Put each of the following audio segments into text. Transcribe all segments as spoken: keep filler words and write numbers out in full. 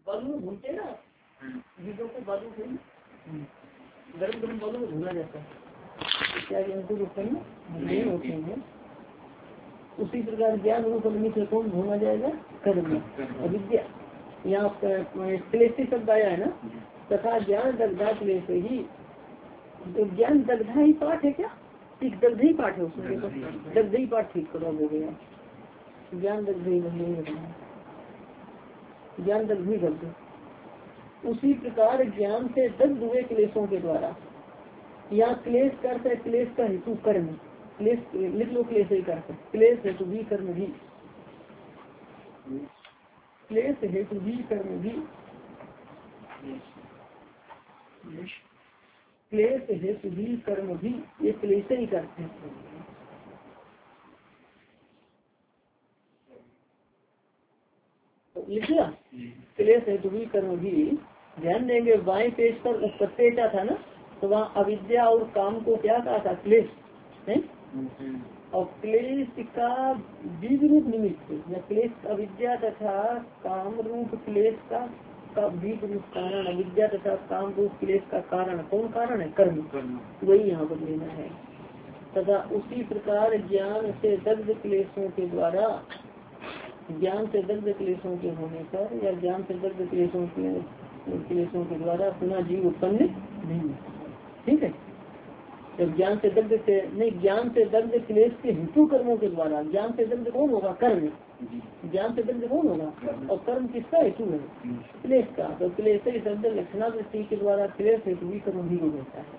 बालू में भूनते ना बीजों को, बालू से गर्म गर्म बालू में भूना जाता है, क्या अंकुर उत्पन्न नहीं होते हैं। उसी प्रकार ज्ञान रूप अग्नि से कौन भूना जाएगा? कर्म, अविद्या। यहाँ क्लेशी शब्द आया है ना, तथा ज्ञान दग्धा क्लेश ही, ज्ञान दग्धा ही पाठ है क्या? ठीक, दग्ध ही पाठ है उसमें, दग्ध ही पाठ ठीक करो, हो गया ज्ञान दग्ध ही नहीं, ज्ञान दग्ध ही दग्ध। उसी प्रकार ज्ञान से दग्ध हुए क्लेशों के द्वारा, यहाँ क्लेश करते क्लेश का हेतु कर्म, क्लेश लिख लो, क्लेश ही करते क्लेश हेतु भी कर्म भी, क्लेश हेतु भी कर्म भी, क्लेश हेतु भी कर्म भी, ये क्लेश ही करते हैं। लिख लिया, क्लेश हेतु भी कर्म भी। ध्यान देंगे बाएं पेज पर उत्पत्ति क्या था ना, तो वहाँ अविद्या और काम को क्या कहा था? क्लेश है। और क्लेश का बीज रूप निमित्त, या क्लेश अविद्या तथा काम रूप क्लेश का का बीज रूप कारण, अविद्या तथा काम रूप क्लेश का कारण कौन कारण है? कर्म, वही यहाँ पर लेना है। तथा उसी प्रकार ज्ञान से दग्ध क्लेशों के द्वारा, ज्ञान से दग्ध क्लेशों के होने पर, या ज्ञान से दग्ध क्लेशों के क्लेशों के द्वारा पुनः जीव उत्पन्न नहीं। ठीक है, जब ज्ञान से दग्ध से नहीं, ज्ञान से दग्ध क्लेश के हेतु कर्मों के द्वारा, ज्ञान से दग्ध कौन होगा? कर्म। ज्ञान से दग्ध कौन होगा? और कर्म किसका हेतु है? क्लेश का। तो क्लेश शब्द लक्षणा वृत्ति के द्वारा क्लेश हेतु भी कर्म भी हो जाता है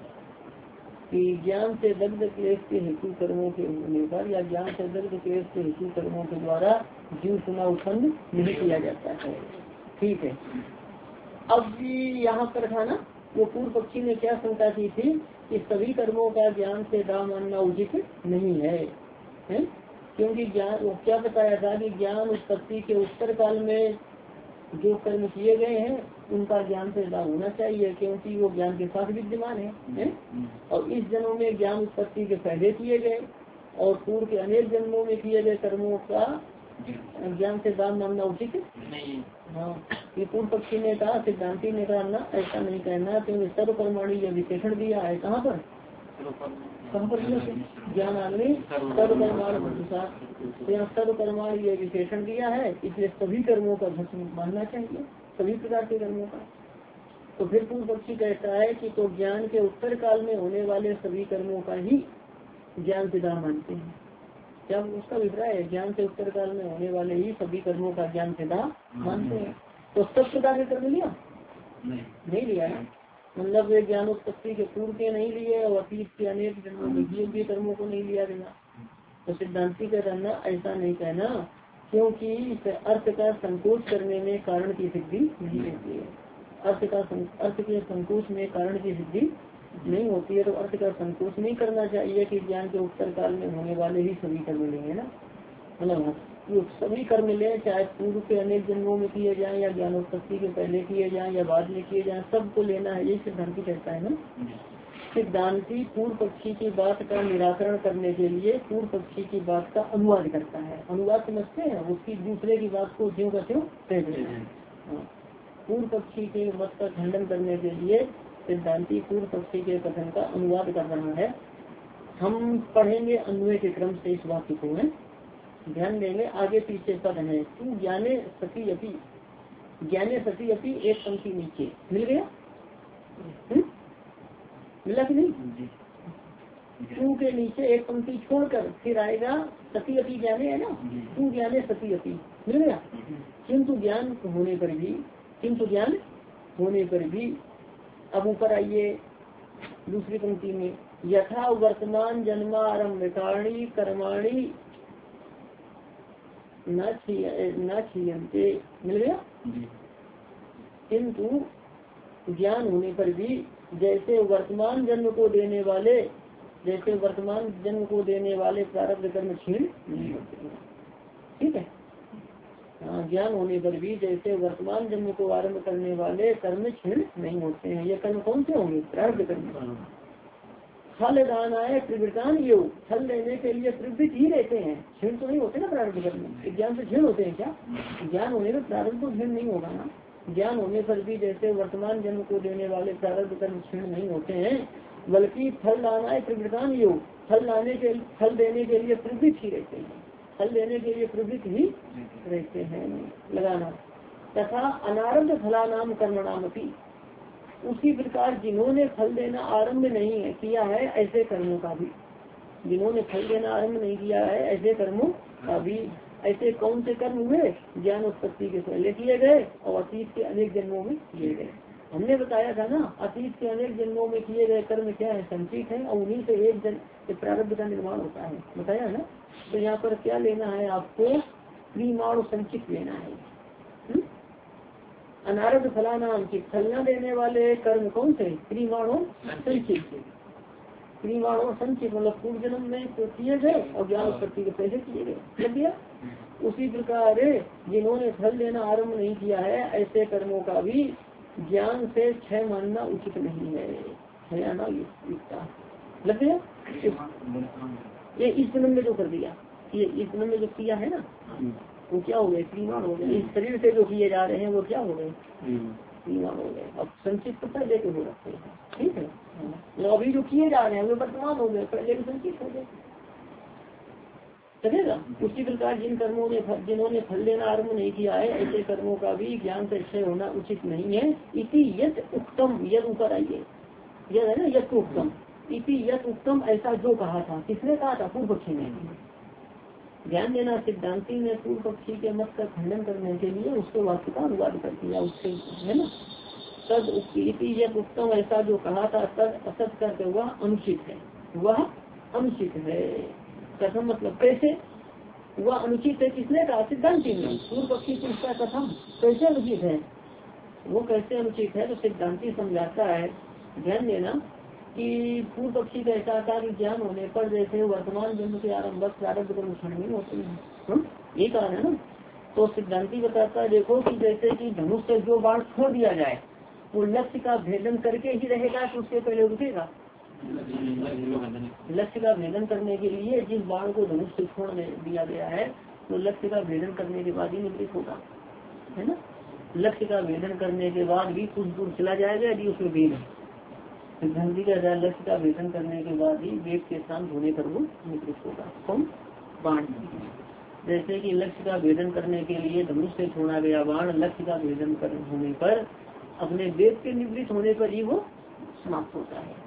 कि ज्ञान से दग्ध क्लेश के हेतु कर्मों के होने पर, या ज्ञान से दग्ध क्लेश के हेतु कर्मों के द्वारा जीव पुनः उत्पन्न नहीं किया जाता है। ठीक है, अब यहाँ पर था ना, वो पूर्व पक्षी ने क्या शंका की थी कि सभी कर्मों का ज्ञान से दाम मानना उचित नहीं है, है? क्योंकि ज्ञान, वो क्या बताया था कि ज्ञान उत्पत्ति के उत्तर काल में जो कर्म किए गए हैं उनका ज्ञान से दाम होना चाहिए, क्योंकि वो ज्ञान के साथ विद्यमान है, है? और इस जन्मों में ज्ञान उत्पत्ति के पहले किए गए और पूर्व के अनेक जन्मों में किए गए कर्मों का ज्ञान से दाम मानना उचित नहीं। हाँ, ये पूर्व पक्षी ने कहा, सिद्धांति ने कहा ना, ऐसा नहीं कहना, क्योंकि सर्व परमाणु यह विशेषण दिया है। कहाँ पर? कहाँ पर दिया? ज्ञान आदमी सर्व परमाणु, यहाँ सर्व परमाणु यह विशेषण दिया है, इसलिए सभी कर्मों का भस्म मानना चाहिए, सभी प्रकार के कर्मों का। तो फिर पूर्व पक्षी कहता है कि तो ज्ञान के उत्तर काल में होने वाले सभी कर्मों का ही ज्ञान से दाम मानते हैं। क्या उसका अभिप्राय है? ज्ञान से उत्तर काल में होने वाले ही सभी कर्मों का ज्ञान से दाम मानते हैं। तो सब प्रकार के कर्म लिया नहीं, नहीं लिया ना, मतलब वे ज्ञानोत्पत्ति के पूर्व के नहीं लिए और अतीत के अनेक जन्मों में किए हुए कर्मों को नहीं लिया गया। तो सिद्धांति का कहना ऐसा नहीं कहना, क्योंकि अर्थ का संकोच करने में कारण की सिद्धि नहीं होती है। अर्थ का अर्थ के संकोच में कारण की सिद्धि नहीं होती है, तो अर्थ का संकोच नहीं करना चाहिए कि ज्ञान के उत्तर काल में होने वाले ही सभी कर्म लेंगे ना, मतलब सभी कर्म ले, चाहे पूर्व के अनेक जन्मों में किए जाएं या ज्ञानोत्पत्ति के पहले किए जाएं या बाद में किए जाएं, सबको लेना है, यही सिद्धांति कहता है ना। सिद्धांति पूर्व पक्षी की बात का निराकरण करने के लिए पूर्व पक्षी की बात का अनुवाद करता है। अनुवाद समझते हैं, उसकी दूसरे की बात को ज्यों का त्यों कह देते हैं। पूर्व पक्षी के मत का खंडन करने के लिए सिद्धांति पूर्व पक्षी के कथन का अनुवाद कर रहा है। हम पढ़ेंगे अन्वय के क्रम से इस वाक्य को, है ध्यान देंगे। आगे पीछे पद है, तू ज्ञाने सती अपी, ज्ञाने सती अपी, एक पंक्ति नीचे मिल गया, हुँ? मिला कि नहीं? तू के नीचे एक पंक्ति छोड़कर फिर आएगा सती अपी ज्ञाने, है ना, तू ज्ञाने सती अपी, मिल गया। किंतु ज्ञान होने पर भी, किंतु ज्ञान होने पर भी, अब ऊपर आइए दूसरी पंक्ति में, यथा वर्तमान जन्मारंभ कारणी कर्माणी न क्षीयन्ते, मिल गया। किंतु ज्ञान होने पर भी जैसे वर्तमान जन्म को देने वाले, जैसे वर्तमान जन्म को देने वाले प्रारब्ध कर्म क्षीण नहीं होते। ठीक है, हाँ, ज्ञान होने पर भी जैसे वर्तमान जन्म को आरंभ करने वाले कर्म क्षीण नहीं होते हैं। ये कर्म कौन से होंगे? प्रारब्ध कर्म। फल दान आए प्रवृत्तान योग, फल लेने के लिए प्रवृत्त ही रहते हैं, क्षीण तो नहीं होते ना प्रारब्ध कर्म। ज्ञान से क्षीण होते हैं क्या? ज्ञान होने में प्रारब्ध तो क्षीण नहीं होगा ना, ज्ञान होने पर भी जैसे वर्तमान जन्म को देने वाले प्रारब्ध कर्म क्षीण नहीं होते हैं, बल्कि फल लाना है प्रवृत्तान योग, फल लाने के फल देने के लिए प्रवृत्त ही रहते हैं, फल देने के लिए प्रवृत्त ही रहते हैं लगाना। तथा अनारब्ध फलानाम कर्मणामपि, उसी प्रकार जिन्होंने फल देना आरंभ नहीं है किया है ऐसे कर्मों का भी, जिन्होंने फल देना आरंभ नहीं किया है ऐसे कर्मों का भी। ऐसे कौन से कर्म हुए? ज्ञान उत्पत्ति के पहले किए गए और अतीत के अनेक जन्मों में किए गए। हमने बताया था ना, अतीत के अनेक जन्मों में किए गए कर्म क्या है? संचित है, और उन्हीं से एक जन्म प्रारब्ध का निर्माण होता है, बताया ना। तो यहाँ पर क्या लेना है आपको? क्रियमाण संचित लेना है। हुँ? अनारब्ध फलानाम की फल न देने वाले कर्म कौन से? क्रियमाणों संचित, क्रियमाणों संचित मतलब पूर्व जन्म में तो किए गए और ज्ञान उत्पत्ति के पहले किए गए, लग गया। उसी प्रकार जिन्होंने फल देना आरंभ नहीं किया है ऐसे कर्मों का भी ज्ञान से क्षय मानना उचित नहीं है, क्षयाना युक्ता, लग गया। ये इस जन्म में जो कर दिया, ये इस जन्म में जो किया है ना, वो क्या हो गए? क्रियमाण हो गए। इस शरीर से जो किए जा रहे हैं वो क्या हो गए? क्रियमाण हो गए। अब संचित तो पहले के हो रखते हैं, ठीक है। तो अभी जो किए जा रहे हैं वे वर्तमान हो गए, पहले भी संचित हो गए, चलेगा। उसी प्रकार जिन कर्मों ने जिन्होंने फल देना आरम्भ नहीं किया है ऐसे कर्मों का भी ज्ञान से क्षय होना उचित नहीं है। इति यत उत्तम, यद ऊपर आइए, यद है ना, यत उत्तम, इति यत उत्तम ऐसा जो कहा था, किसने कहा था? पूर्व पक्षी ने। ध्यान देना, सिद्धांति ने पूर्व पक्षी के मत का खंडन करने के लिए उसके वाक्य का अनुवाद कर दिया, उससे है ना। तद इति यत उत्तम ऐसा जो कहा था, तद असत करके वह अनुचित है, वह अनुचित है। कथम मतलब कैसे? वह अनुचित है, किसने कहा? सिद्धांति ने। पूर्व पक्षी से उसका कथम कैसे अनुचित है, वो कैसे अनुचित है? तो सिद्धांति समझाता है। ध्यान देना कि पूर्व पक्षी का ऐसा था कि ज्ञान होने पर जैसे वर्तमान जन्म के आरम्भ प्रारब्ध कर्म क्षण नहीं होते हैं, ये कहा है ना। तो सिद्धांति बताता है देखो कि जैसे कि धनुष से जो बाण छोड़ दिया जाए वो लक्ष्य का भेदन करके ही रहेगा कि उससे पहले रुकेगा? लक्ष्य का भेदन करने के लिए जिस बाण को धनुष से छोड़ दिया गया है तो लक्ष्य का भेदन करने के बाद ही निवृत्त होगा, है ना। लक्ष्य का भेदन करने के बाद भी कुछ दूर चला जाएगा यदि उसमें भेद है। सिद्धांति का लक्ष्य का भेदन करने के बाद ही वेद के शांत होने पर वो निवृत्त होगा। कौन? बाण। जैसे कि लक्ष्य का भेदन करने के लिए धनुष से छोड़ा गया बाण लक्ष्य का भेदन कर होने पर अपने वेद के निवृत्त होने पर ही वो समाप्त होता है,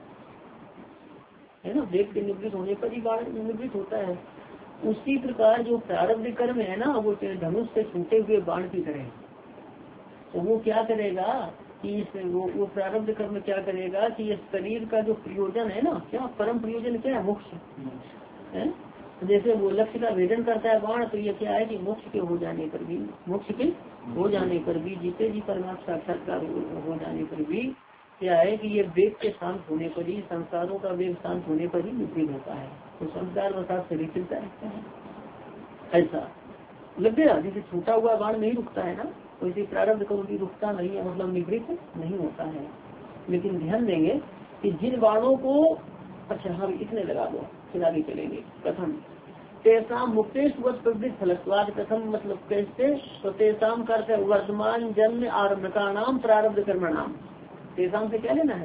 है ना। वेद के निवृत्त होने पर ही बाण निवृत्त होता है। उसी प्रकार जो प्रारब्ध कर्म है ना, वो धनुष से छूटे हुए बाण की तरह, तो वो क्या करेगा कि इस वो, वो प्रारब्ध कर्म क्या करेगा कि इस शरीर का जो प्रयोजन है ना, क्या परम प्रयोजन क्या है? मोक्ष है। जैसे वो लक्ष्य का भेदन करता है बाण, तो ये क्या है कि मोक्ष के हो जाने पर भी, मोक्ष के हो जाने पर भी, जीते जी परमात्मा साक्षात्कार हो जाने पर भी क्या है कि ये वेग के शांत होने पर ही, संस्कारों का वेग शांत होने पर ही निवृत्त होता है। तो संस्कार बता शरीर चलता रहता है, ऐसा लग गया। जैसे छूटा हुआ बाण नहीं रुकता है ना, वैसे प्रारब्ध कर्म भी रुकता नहीं है, मतलब निवृत्त नहीं होता है। लेकिन ध्यान देंगे कि जिन बाणों को, अच्छा हम इतने लगा दो फिर आगे चलेंगे। कथम तेसाम मुक्तेश प्रवृत्त फलस्वाद, कथम मतलब कैसे? तो तेसाम करते वर्तमान जन्म आरम्भ का नाम प्रारब्ध कर्म नाम। तेसाम से क्या लेना है?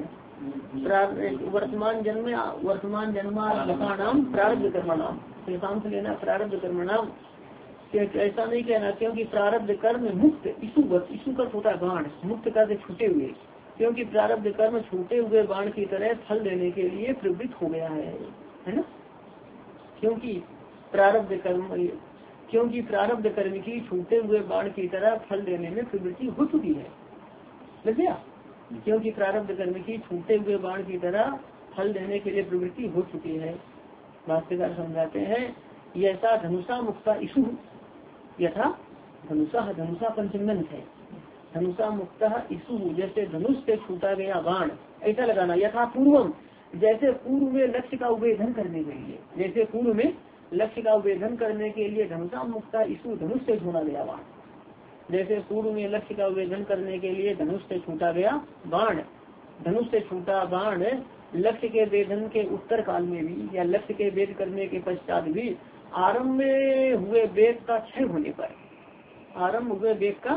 वर्तमान जन्म वर्तमान जन्मारंभ का नाम प्रारब्ध कर्म नाम। तेसाम से लेना प्रारब्ध कर्म नाम। ऐसा नहीं कहना, क्योंकि प्रारब्ध कर्म मुक्त ईशुवत, ईशु का छोटा बाण, मुक्त कर छूटे हुए, क्योंकि प्रारब्ध कर्म छूटे हुए बाण की तरह फल देने के लिए प्रवृत्त हो गया है, है ना। क्योंकि प्रारब्ध कर्म क्योंकि प्रारब्ध कर्म की छूटे हुए बाण की तरह फल देने में प्रवृत्ति हो चुकी है, लग गया। क्योंकि प्रारब्ध कर्म की छूटे हुए बाण की तरह फल देने के लिए प्रवृत्ति हो चुकी है। भाष्यकार समझाते हैं यथा धनुषा मुक्ता ईशु, यथा धनुषा, धनुषा पंचमंत है, धनुषा मुक्ता ईशु, जैसे धनुष से छूटा गया बाण, ऐसा लगाना। यथा पूर्वम, जैसे पूर्व में लक्ष्य का उभेदन करने के लिए, जैसे पूर्व में लक्ष्य का उभेदन करने के लिए धनुषा मुक्ता ईशु, धनुष से छूटा गया बाण, जैसे पूर्व में लक्ष्य का उभेदन करने के लिए धनुष से छूटा गया बाण, धनुष से छूटा बाण लक्ष्य के वेदन के उत्तर काल में भी या लक्ष्य के वेद करने के पश्चात भी आरंभ हुए वेग का क्षय होने पर, आरंभ हुए वेग का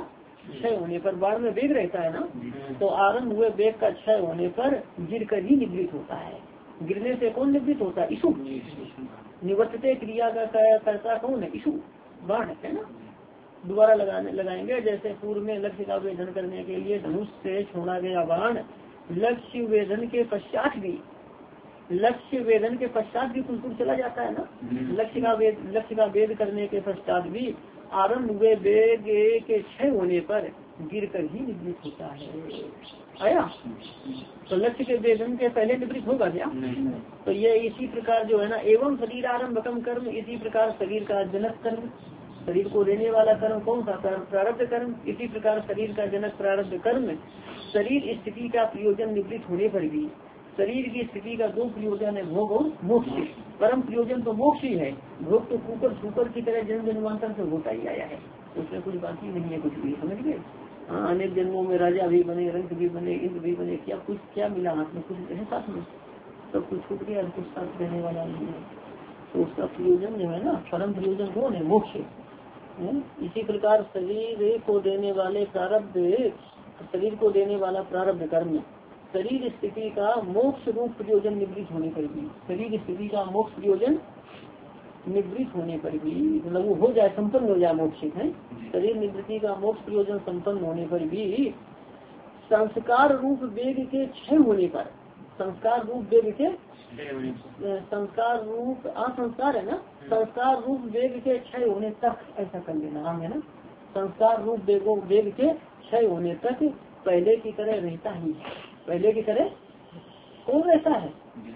क्षय होने पर, बाण में वेग रहता है ना, तो आरंभ हुए वेग का क्षय होने पर गिर कर ही निवृत्त होता है। गिरने से कौन निवृत्त होता है? इशु। निवर्तते क्रिया का कर्ता कौन है? इशु, बाण है ना। दोबारा लगाने लगाएंगे, जैसे पूर्व में लक्ष्य का वेदन करने के लिए धनुष से छोड़ा गया बाण लक्ष्य वेदन के पश्चात भी, लक्ष्य वेदन के पश्चात भी कुछ दूर चला जाता है ना। लक्ष्य का वेद लक्ष्य का वेद करने के पश्चात भी आरंभ हुए वेग के क्षय होने पर गिर कर ही निवृत्त होता है। आया? तो लक्ष्य के वेदन के पहले निवृत्त होगा क्या? तो ये इसी प्रकार जो है ना, एवं शरीर आरंभकम कर्म, इसी प्रकार शरीर का जनक कर्म, शरीर को देने वाला कर्म कौन सा? प्रारब्ध कर्म। इसी प्रकार शरीर का जनक प्रारब्ध कर्म शरीर स्थिति का प्रयोजन निवृत्त होने पर भी, शरीर की स्थिति का दो प्रयोजन है, भोग और मोक्ष। परम प्रयोजन तो मोक्ष ही है, भोग तो कुकर सुकर की तरह जन्म जन्मांतर से होता ही आया है, उसमें कुछ बाकी नहीं है कुछ भी, समझ गए। हाँ, अनेक जन्मों में राजा भी बने, रंग भी बने, इंद्र भी बने, क्या कुछ क्या मिला हाथ में? कुछ है साथ में, सब कुछ छूट गया, कुछ साथ रहने वाला नहीं है। तो उसका प्रयोजन जो है ना, परम प्रयोजन कौन है? मोक्ष। इसी प्रकार शरीर को देने वाले प्रारब्ध, शरीर को देने वाला प्रारब्ध कर्म शरीर स्थिति का मोक्ष रूप प्रयोजन निवृत्त होने पर भी, शरीर स्थिति का मोक्ष प्रयोजन निवृत्त होने पर भी, मतलब वो हो जाए, संपन्न हो जाए, मोक्ष है। शरीर निवृत्ति का मोक्ष प्रयोजन संपन्न होने पर भी संस्कार रूप वेग के क्षय होने पर, संस्कार रूप वेग के संस्कार रूप असंस्कार है ना, संस्कार रूप वेग के क्षय होने तक, ऐसा कर लेना हम है ना, संस्कार रूप वेगो वेग के क्षय होने तक पहले की तरह रहता ही है। पहले की तरह कौन रहता है?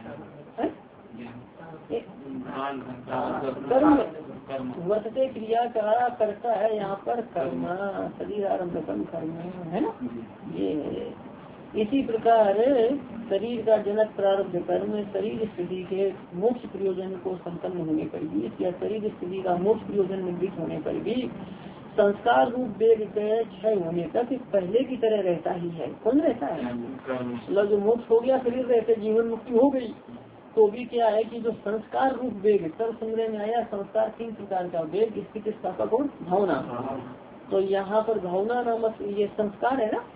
कर्म वर्तते क्रिया का करता है यहाँ पर कर्म, शरीर आरंभ कर्म है ना। ये इसी प्रकार शरीर का जनक प्रारब्ध कर्म शरीर स्थिति के मोक्ष प्रयोजन को संपन्न होने पर भी, या शरीर स्थिति का मोक्ष प्रयोजन निवृत्त होने पर भी संस्कार रूप वेग के क्षय होने तक पहले की तरह रहता ही है। कौन रहता है? मतलब जो मोक्ष हो गया, शरीर रहते, जीवन मुक्ति हो गई, तो भी क्या है कि जो संस्कार रूप वेग, सर्व संग्रह में आया संस्कार तीन प्रकार का, वेग, स्थिति, स्थापक और भावना। तो यहाँ पर भावना नामक ये संस्कार है ना,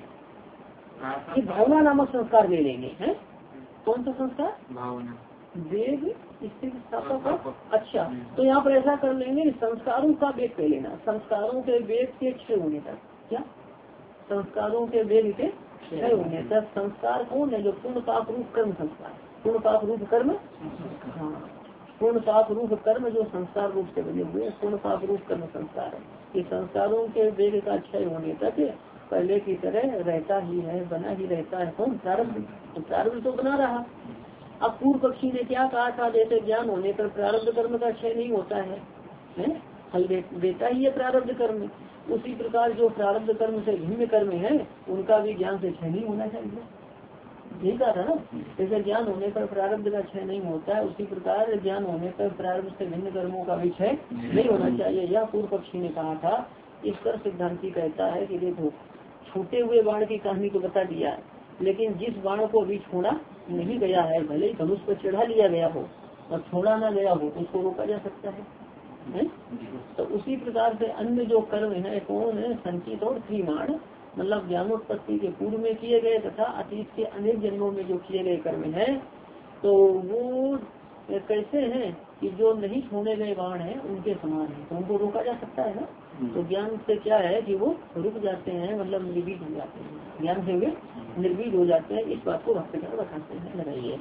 कि भावना नामक संस्कार ले लेंगे हैं। कौन सा संस्कार? भावना, वेग, स्थिति, स्थापक। अच्छा, तो यहाँ पर ऐसा कर लेंगे, संस्कारों का वेग कह लेना, संस्कारों के वेग के क्षय होने तक। क्या? संस्कारों के वेग के क्षय होने तक। संस्कार कौन है? जो पूर्ण पाप रूप कर्म संस्कार, पूर्ण पाप रूप कर्म, हाँ, पूर्ण पाप रूप कर्म जो संस्कार रूप से बने हुए पूर्ण पाप रूप कर्म संस्कार है। ये संस्कारों के वेग का क्षय होने तक पहले की तरह रहता ही है, बना ही रहता है। कौन? प्रारब्ध। तो प्रारब्ध तो बना रहा। अब पूर्व पक्षी ने क्या कहा था? जैसे ज्ञान होने पर प्रारब्ध कर्म का क्षय नहीं होता है, है? फल दे, देता ही है प्रारब्ध कर्म। उसी प्रकार जो प्रारब्ध कर्म से भिन्न कर्म है उनका भी ज्ञान से क्षय नहीं होना चाहिए। यही कहा था ना, जैसे ज्ञान होने पर प्रारब्ध का क्षय नहीं होता है, उसी प्रकार ज्ञान होने पर प्रारब्ध से भिन्न कर्मों का भी क्षय नहीं होना चाहिए। यह पूर्व पक्षी ने कहा था। इस पर सिद्धांति कहता है कि देखो, छूटे हुए बाण की कहानी को बता दिया, लेकिन जिस बाण को अभी छोड़ा नहीं गया है, भले ही धनुष पर चढ़ा लिया गया हो और छोड़ा ना गया हो, तो उसको रोका जा सकता है, है? तो उसी प्रकार से अन्य जो कर्म है कौन है? संचित और क्रियमाण, मतलब ज्ञानोत्पत्ति के पूर्व में किए गए तथा अतीत के अनेक जन्मों में जो किए गए कर्म है, तो वो कैसे हैं कि जो नहीं छोड़े गए बाण है उनके समान है, तो उनको रोका जा सकता है ना। तो ज्ञान से क्या है कि वो रुक जाते हैं, मतलब निर्वीज हो जाते हैं, ज्ञान से वे निर्वीज हो जाते हैं। इस बात को भाष्यकार बताते हैं। लगाइए,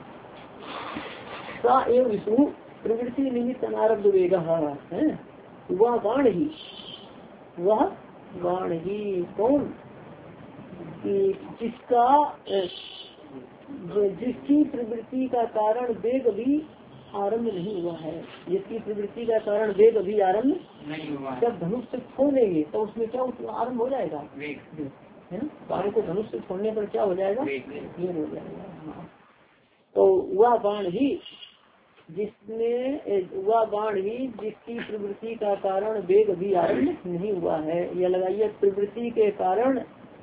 सा एवं विष्णु प्रवृत्ति निमित्त अनारब्ध वेग है, वह बाण ही, वह बाण ही कौन? जिसका जिसकी प्रवृत्ति का कारण वेग भी आरंभ नहीं हुआ है, जिसकी प्रवृत्ति का कारण वेग अभी आरंभ नहीं हुआ। जब धनुष से छोड़ देंगे तो उसमें क्या आरंभ हो जाएगा? वेग, है ना। बाण को धनुष से छोड़ने पर क्या हो जाएगा? वेग हो जाएगा। हाँ, तो वह बाण ही जिसने वह बाण ही जिसकी प्रवृत्ति का कारण वेग अभी आरंभ नहीं हुआ है। यह लगाइए, प्रवृत्ति के कारण,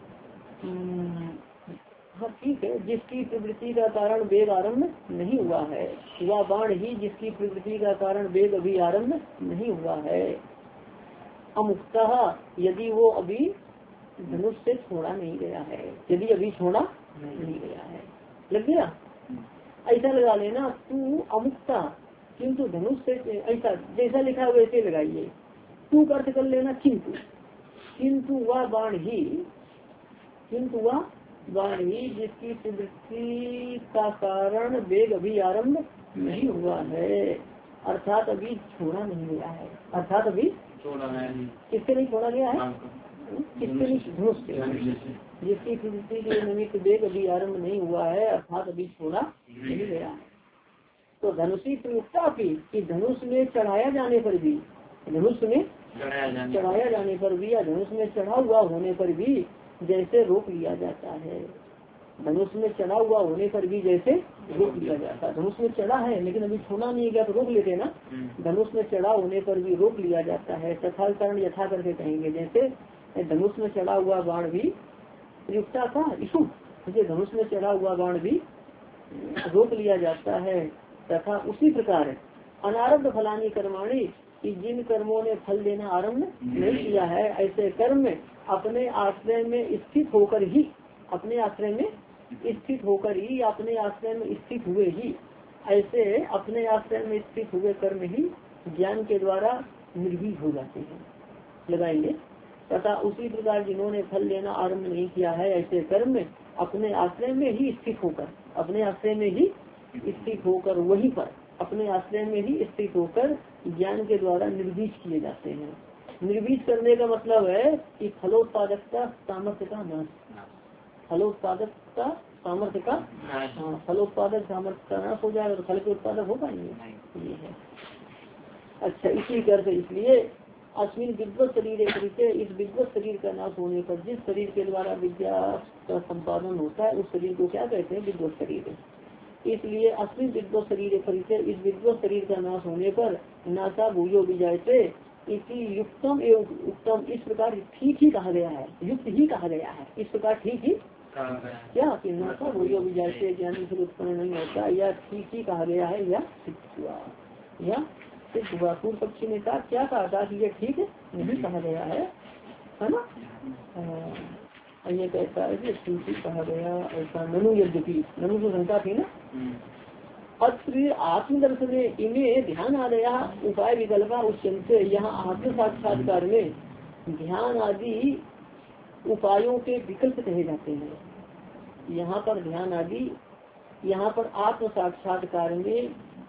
हाँ ठीक है, जिसकी प्रवृत्ति का कारण वेग आरंभ नहीं हुआ है, वह बाण ही जिसकी प्रवृत्ति का कारण वेग अभी आरंभ नहीं हुआ है। अमुक्तः, यदि वो अभी धनुष से छोड़ा नहीं गया है, यदि अभी छोड़ा नहीं गया है। लग गया? ऐसा लगा लेना, तू अमुक्ता किंतु धनुष से, ऐसा जैसा लिखा वैसे लगाइए। तू का अर्थ कर लेना किंतु, किंतु वह बाण ही, किंतु वह बाण ही जिसकी प्रवृत्ति का कारण वेग अभी आरंभ नहीं हुआ है, अर्थात अभी छोड़ा नहीं गया है। अर्थात अभी छोड़ा है, किससे नहीं छोड़ा गया है? किससे नहीं? धनुष से, जिसकी प्रवृत्ति के निमित्त वेग अभी आरंभ नहीं हुआ है, अर्थात अभी छोड़ा नहीं गया है। तो धनुषी प्रयुक्ता की कि धनुष में चढ़ाया जाने पर भी, धनुष में चढ़ाया जाने पर भी या धनुष में चढ़ा हुआ होने पर भी जैसे रोक लिया जाता है, धनुष में चढ़ा हुआ होने पर भी जैसे रोक लिया जाता है। धनुष में चढ़ा है लेकिन अभी छोड़ा नहीं गया तो रोक लेते ना, धनुष में चढ़ा होने पर भी रोक लिया जाता है। तथा कारण यथा करके कहेंगे, जैसे धनुष में चढ़ा हुआ बाण भी प्रयुक्ता का इशु, मुझे धनुष में चढ़ा हुआ बाण भी रोक लिया जाता है। तथा उसी प्रकार अनारब्ध फलानी कर्माणी कि जिन कर्मों ने फल देना आरम्भ नहीं किया है, ऐसे कर्म में अपने आश्रय में स्थित होकर ही, अपने आश्रय में स्थित होकर ही, अपने आश्रय में स्थित हुए ही, ऐसे अपने आश्रय में स्थित हुए कर्म ही ज्ञान के द्वारा निर्भीक हो जाते हैं। लगाएंगे। तथा उसी प्रकार जिन्होंने फल लेना आरम्भ नहीं किया है, ऐसे कर्म में अपने आश्रय में ही स्थित होकर, अपने आश्रय में ही स्थित होकर वहीं पर अपने आश्रय में ही स्थित होकर ज्ञान के द्वारा निर्बीज किए जाते हैं। निर्बीज करने का मतलब है कि फलोत्पादकता सामर्थ्य का नाश, फलोत्पादकता सामर्थ्य का, हाँ, फलोत्पादक सामर्थ्य का नाश हो जाएगा तो फल के उत्पादक हो पाएंगे, ये है। अच्छा, इसी कर इसलिए अश्विन विद्वत शरीर एक, इस विद्वत शरीर का नाश होने पर जिस शरीर के द्वारा विद्या का संपादन होता है उस शरीर को क्या कहते हैं? विद्वत शरीर। इसलिए अश्विन विद्वत शरीर परिचय, इस विद्वत शरीर का नाश होने पर नासा भूयो विजयते इसी युक्तम एवं उत्तम, इस प्रकार ठीक ही कहा गया है, युक्त ही कहा गया है, इस प्रकार ठीक ही क्या कि नासा भूयो विजयते ज्ञानी से उत्पन्न नहीं होता, या ठीक ही कहा गया है, या सिद्ध हुआ, या सिद्ध हुआ। पूर्व पक्षी ने कहा, क्या कहा था कि ये ठीक नहीं कहा गया है, है ना? ये कहता है कि ठीक ही कहा गया ऐसा। ननु यद्यपि, ननु जो शंका थी ना, अत्र आत्मदर्शन इन्हें ध्यान आ गया उपाय विकल्पा उच्चनते, यहाँ आत्म साक्षात्कार में ध्यान आदि उपायों के विकल्प कहे जाते हैं। यहाँ पर ध्यान आदि, यहाँ पर आत्म साक्षात्कार में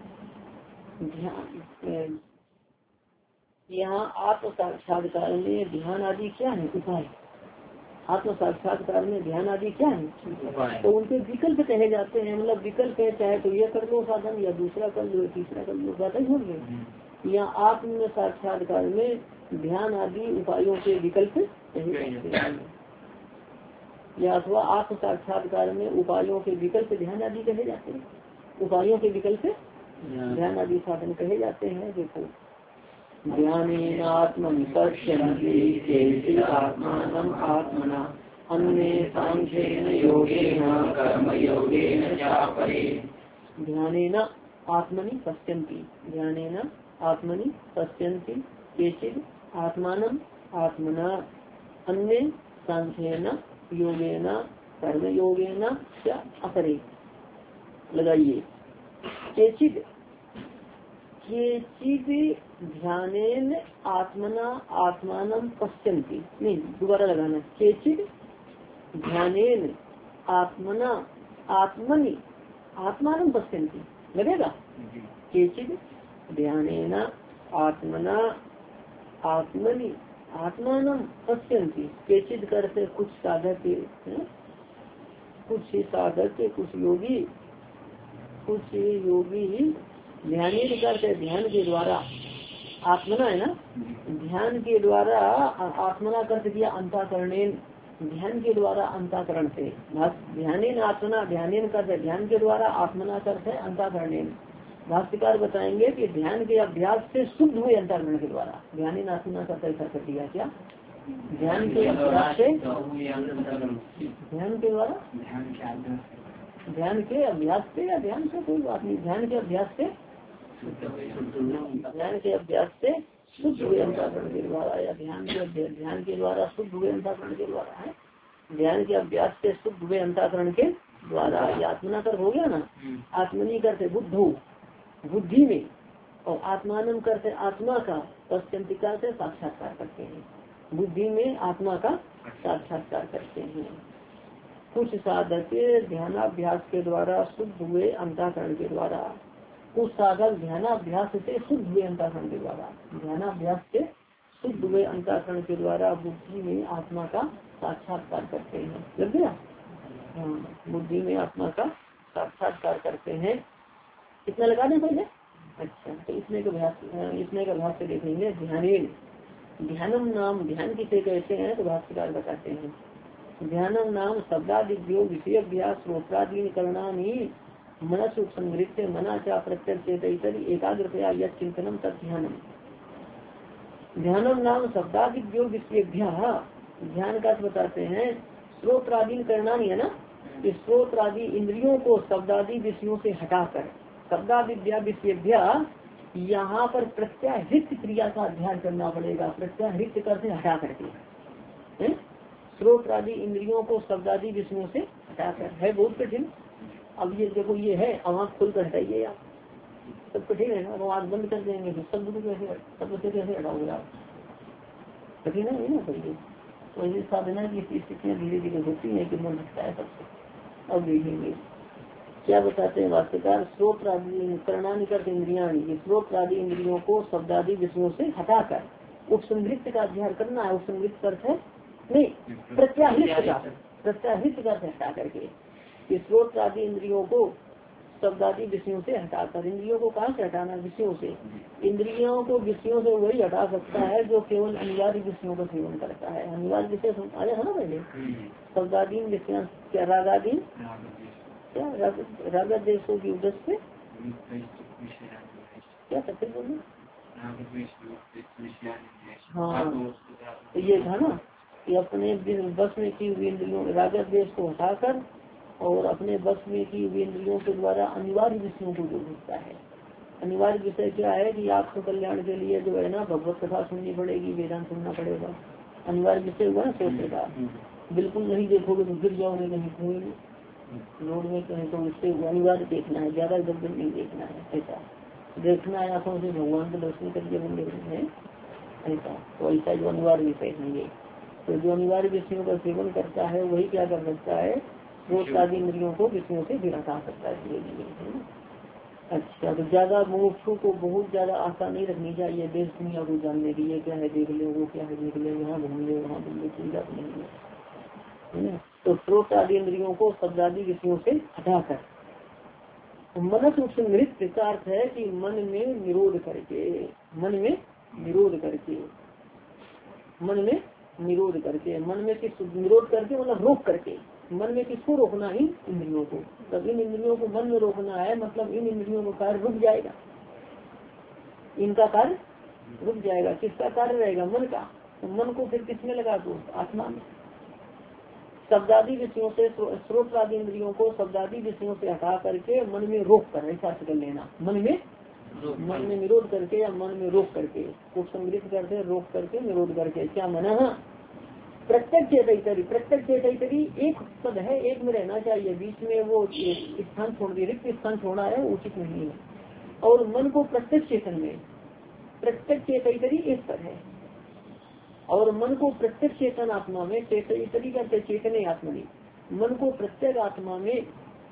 ध्यान, यहाँ आत्म साक्षात्कार में ध्यान आदि क्या है? उपाय। आत्म साक्षात्कार में ध्यान आदि क्या है? तो उनके विकल्प कहे जाते हैं, मतलब विकल्प है, चाहे तो ये कर लो साधन, या दूसरा कर लो, तीसरा कर लो, बात ही होंगे। यहाँ आत्म साक्षात्कार में ध्यान आदि उपायों के विकल्प कहे जाते हैं, या अथवा आत्म साक्षात्कार में उपायों के विकल्प ध्यान आदि कहे जाते हैं, उपायों के विकल्प ध्यान आदि साधन कहे जाते हैं। देखो, ध्यानेन आत्मनि पश्यन्ति आत्मानं आत्मना अन्ये सांख्येन योगेन कर्म योगेन चापरे। ध्यानेन आत्मनि पश्यन्ति, ध्यानेन आत्मनि पश्यन्ति केचित् आत्मानं आत्मना अन्ये सांख्येन योगेन कर्म योगेन च अपरे। लगाइए, केचित् केचित् ध्यानेन आत्मना आत्मानं पश्यन्ति, नहीं दोबारा लगाना, केचित् ध्यानेन आत्मना आत्मनि आत्मानं पश्यन्ति, लगेगा? केचित् ध्यानेन आत्मना आत्मनि आत्मानं पश्यन्ति, केचित् करते कुछ साधक, कुछ साधक, कुछ योगी, कुछ योगी ध्यान करते ध्यान के द्वारा, आत्मना है ना, ध्यान के द्वारा, आत्मना करते किया अंतःकरणेन, ध्यान के द्वारा अंतःकरण से, ध्यानेन आत्मना, ध्यानेन करते ध्यान के द्वारा, आत्मना करते अंतःकरणेन। भाष्यकार बताएंगे कि ध्यान के अभ्यास से शुद्ध हुए अंतःकरण के द्वारा, ध्यानेन आत्मना करते ऐसा कर दिया क्या? ध्यान के अभ्यास से, ध्यान के द्वारा, ध्यान के अभ्यास से या ध्यान से कोई बात नहीं, ध्यान के अभ्यास से, ध्यान के अभ्यास से शुद्ध हुए अंतःकरण के द्वारा, या ध्यान के ध्यान के द्वारा शुद्ध हुए अंतःकरण के द्वारा है। ध्यान के अभ्यास से शुद्ध हुए अंतःकरण के द्वारा, ये आत्मना कर हो गया ना। आत्मनी करते बुद्धू बुद्धि में, और आत्मानम करते आत्मा का, पश्चंतिका से साक्षात्कार करते हैं। बुद्धि में आत्मा का साक्षात्कार करते हैं। कुछ साधक ध्यानाभ्यास के द्वारा शुद्ध हुए अंतःकरण के द्वारा, कुछ साधक ध्यानाभ्यास से शुद्ध हुए अंतःकरण के द्वारा, ध्यानाभ्यास से शुद्ध हुए अंतःकरण के द्वारा बुद्धि में आत्मा का साक्षात्कार करते हैं। लग गया? हाँ, बुद्धि में आत्मा का साक्षात्कार करते हैं। कितना लगा दें पहले? अच्छा, तो इसमें का अभ्यास इसमें का अभ्यास से देखेंगे। ध्यान ध्यानम नाम, ध्यान किसे कहते हैं तो भाष्यकार बताते हैं। ध्यानम नाम शब्दादिव्यो विषय अभ्यास श्रोत्रादीन करणानि मनस उपसंगृत मना चा प्रत्यक्ष एकाग्रतया यत् चिंतनम तत् ध्यानम। ध्यानम नाम शब्दादिव्यो विषयभ्या, ध्यान का बताते हैं श्रोत्रादीन करणानि, है ना। इस श्रोत्रादि इंद्रियों को शब्दादि विषयों से हटाकर, शब्दादिव्या विषयभ्या, यहाँ पर प्रत्याहृत क्रिया का अध्ययन करना पड़ेगा। प्रत्याहृत करते हटा करके, श्रोत्रादि इंद्रियों को शब्दादि विषयों से हटाकर, है बहुत कठिन। अब ये देखो, ये है आवाज खुल कर हटाइए आप, सब कठिन है ना। आवाज बंद कर देंगे तो शब्द को कैसे शब्द से कैसे हटाओगे आप? कठिन है ना। करिए तो ये साधना की स्थितियाँ धीरे धीरे होती है कि मन हटता है सबसे। अब देखेंगे क्या बताते हैं वास्तवकार। श्रोत्रादि करणानि करते इंद्रियाणी, श्रोत्रादि इंद्रियों को शब्दादि विषयों से हटाकर उपसंहृत का अध्ययन करना है। उपसंहृत करते है नहीं, प्रत्याहृत का, प्रत्याहृत का हटा करके श्रोत्रादि इंद्रियों को शब्दादि विषयों से हटाकर। इंद्रियों को कहाँ से हटाना? विषयों से। इंद्रियों को विषयों से वही हटा सकता है जो केवल अनिवार्य विषयों का सेवन करता है। अनिवार्य विषय आया है ना पहले, शब्दादीन विषय क्या, रागादीन क्या, राग देशों की उद्देश्य से क्या सत्य बोलना। हाँ, तो ये था ना कि अपने बस में की हुई इंद्रियों राग देश को हटाकर और अपने बस में की हुई इंद्रियों के द्वारा अनिवार्य विषयों को जो दिखता है। अनिवार्य विषय क्या है कि आपको कल्याण के लिए जो है ना भगवत कथा सुननी पड़ेगी, वेदांत सुनना पड़ेगा। अनिवार्य विषय हुआ ना सोचने का। बिल्कुल नहीं देखोगे तो गिर जाओगे कहीं खोएंगे रोड में कहीं, तो उससे अनिवार्य देखना है, ज्यादा इधर उधर नहीं देखना है। ऐसा देखना है आंखों से भगवान के दर्शन करके मंदिर में ऐसा, तो ऐसा जो अनिवार्य विषय है ये। तो जो अनिवार्य विषयों का सेवन करता है वही क्या कर सकता है, वो सारी इंद्रियों को विषयों से भी हटा सकता है धीरे धीरे। अच्छा, तो ज्यादा मुमुक्षु को बहुत ज्यादा आशा नहीं रखनी चाहिए देश दुनिया को जानने की। ये क्या है देख ले, वो क्या है देख ले, यहाँ घूम ले वहाँ घूम ले, कोई बात नहीं है। तो स्रोत आदि इंद्रियों को शब्दादि विषयों से हटाकर मनस उपसंहृत का अर्थ है कि मन में निरोध करके, मन में निरोध करके, मन में निरोध करके, मन में किस निरोध करके मतलब रोक करके। मन में किसको रोकना? इन इंद्रियों को। तब इन इंद्रियों को मन में रोकना है, मतलब इन इंद्रियों का कार्य रुक जाएगा, इनका कार्य रुक जाएगा। किसका कार्य रहेगा? मन का। तो मन को फिर किसमें लगा दो? आत्मा में। शब्दादि विषयों से, स्रोत आदि इंद्रियों को शब्दादि विषयों से हटा करके मन में रोक कर, ऐसा कर लेना। मन में मन में निरोध करके या मन में रोक करके, उपसंहृत करके, रोक करके, निरोध करके। क्या मना? प्रत्यक्ष चेतरी, प्रत्यक्ष चेतरी एक पद है, एक में रहना चाहिए, बीच में वो स्थान छोड़ दिया, रिक्त स्थान छोड़ा है, उचित नहीं है। और मन को प्रत्यक्ष चेतन में, प्रत्यक्ष चेतरी एक पद है, और मन को प्रत्यक्ष चेतन आत्मा में, चेतरी करते चेतने आत्मा में, मन को प्रत्येक आत्मा में,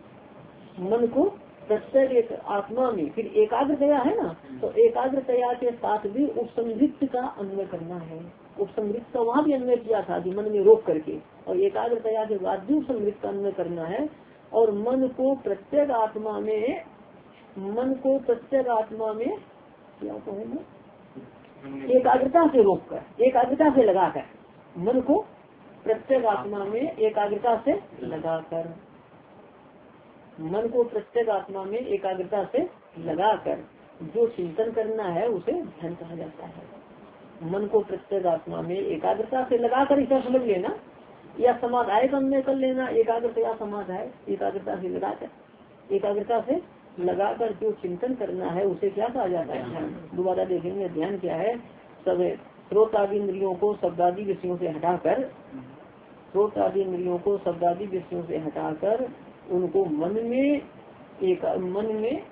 मन को प्रत्येक एक आत्मा में, फिर एकाग्रतया है ना, तो एकाग्रतया के साथ भी उपसंहृत का अन्वय करना है। उपसंहृत का वहाँ भी अन्वय किया था कि मन में रोक करके, और एकाग्रतया के बाद भी उपसंहृत का अन्वय करना है। और मन को प्रत्येक आत्मा में, मन को प्रत्येक आत्मा में क्या कहेंगे, एकाग्रता से रोक कर, एकाग्रता से लगाकर, मन को प्रत्येक आत्मा में एकाग्रता से लगाकर, मन को प्रत्येक आत्मा में एकाग्रता से लगाकर जो चिंतन करना है उसे ध्यान कहा जाता है। मन को प्रत्येक आत्मा में एकाग्रता से लगाकर इसे समझ लेना, या समाधाय अन्वय कर लेना। एकाग्रता या समाधाय, एकाग्रता से लगाकर, एकाग्रता से लगाकर जो चिंतन करना है उसे क्या कहा जाता है? ध्यान। दोबारा देखेंगे ध्यान क्या है। सब स्रोत आदि इंद्रियों को शब्दादि विषयों से हटाकर स्रोत आदि इंद्रियों को शब्दादि विषयों से हटाकर उनको मन में एक मन में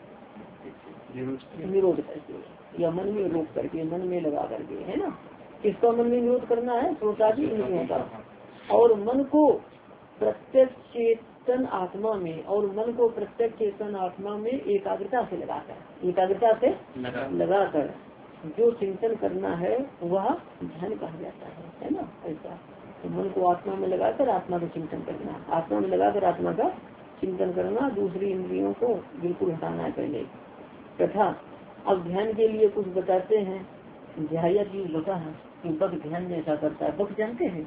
निरोध करके या मन में रोक करके मन में लगा करके, है ना। किसका मन में निरोध करना है? स्रोतादि इंद्रियों का। और मन को प्रत्यक्ष चेतन आत्मा में और मन को प्रत्यक्ष चेतन आत्मा में एकाग्रता से लगाकर एकाग्रता से लगाकर जो चिंतन करना है वह ध्यान कहा जाता है, है ना। ऐसा तो मन को आत्मा में लगाकर आत्मा का चिंतन करना, आत्मा में लगाकर आत्मा का चिंतन करना, दूसरी इंद्रियों को बिल्कुल हटाना है पहले। तथा अब ध्यान के लिए कुछ बताते हैं। ध्यायत भी बता है कि बक ध्यान में ऐसा करता है। बक जानते हैं,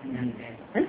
है?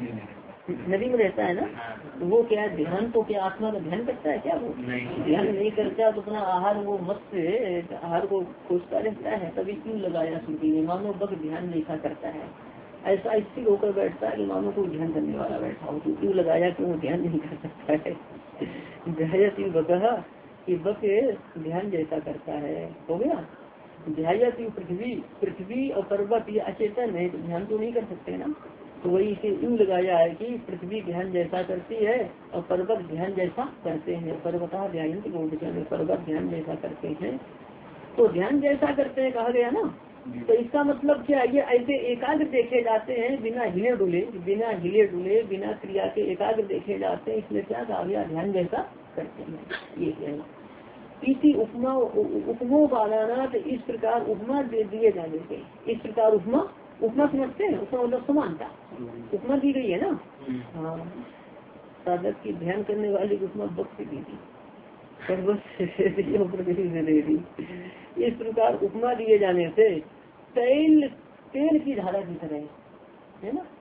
नदी में रहता है ना, तो वो क्या ध्यान तो क्या आत्मा का ध्यान करता है क्या? वो ध्यान नहीं करता तो अपना आहार वो मत्स्य आहार को खोजता रहता है। तभी क्यों लगाया श्रुति ने, मानो बक ध्यान नहीं करता है। ऐसा स्थिर होकर बैठता है कि मानो को ध्यान करने वाला बैठा हो, तो क्यों लगाया क्यों ध्यान नहीं कर सकता है। ध्यायती बकह कि बक ध्यान जैसा करता है। हो गया। ध्यायती पृथ्वी पृथ्वी और पर्वत ये अचेतन है तो ध्यान तो नहीं कर सकते ना, तो वही इसे यूँ लगाया है कि पृथ्वी ध्यान जैसा करती है और पर्वत ध्यान जैसा करते हैं। पर्वता ध्यान पर्वत ध्यान जैसा करते हैं, तो ध्यान जैसा करते हैं कहा गया ना। तो इसका मतलब क्या है? ये ऐसे एकाग्र देखे जाते हैं बिना हिले डुले बिना हिले डुले बिना क्रिया के एकाग्र देखे जाते हैं, इसलिए क्या कहा गया? ध्यान जैसा करते हैं। ये क्या है? इसी उपमा उपमोपादान इस प्रकार उपमा दे दिए जाने से, इस प्रकार उपमा उपमा समझते हैं, उपमा मतलब समानता उपमा दी गई है ना। हाँ, साधक की ध्यान करने वाली उपमा वक्त दी थी, पर्वत से दे दी। इस प्रकार उपमा दिए जाने से तेल तेल की धारा की तरह, है ना।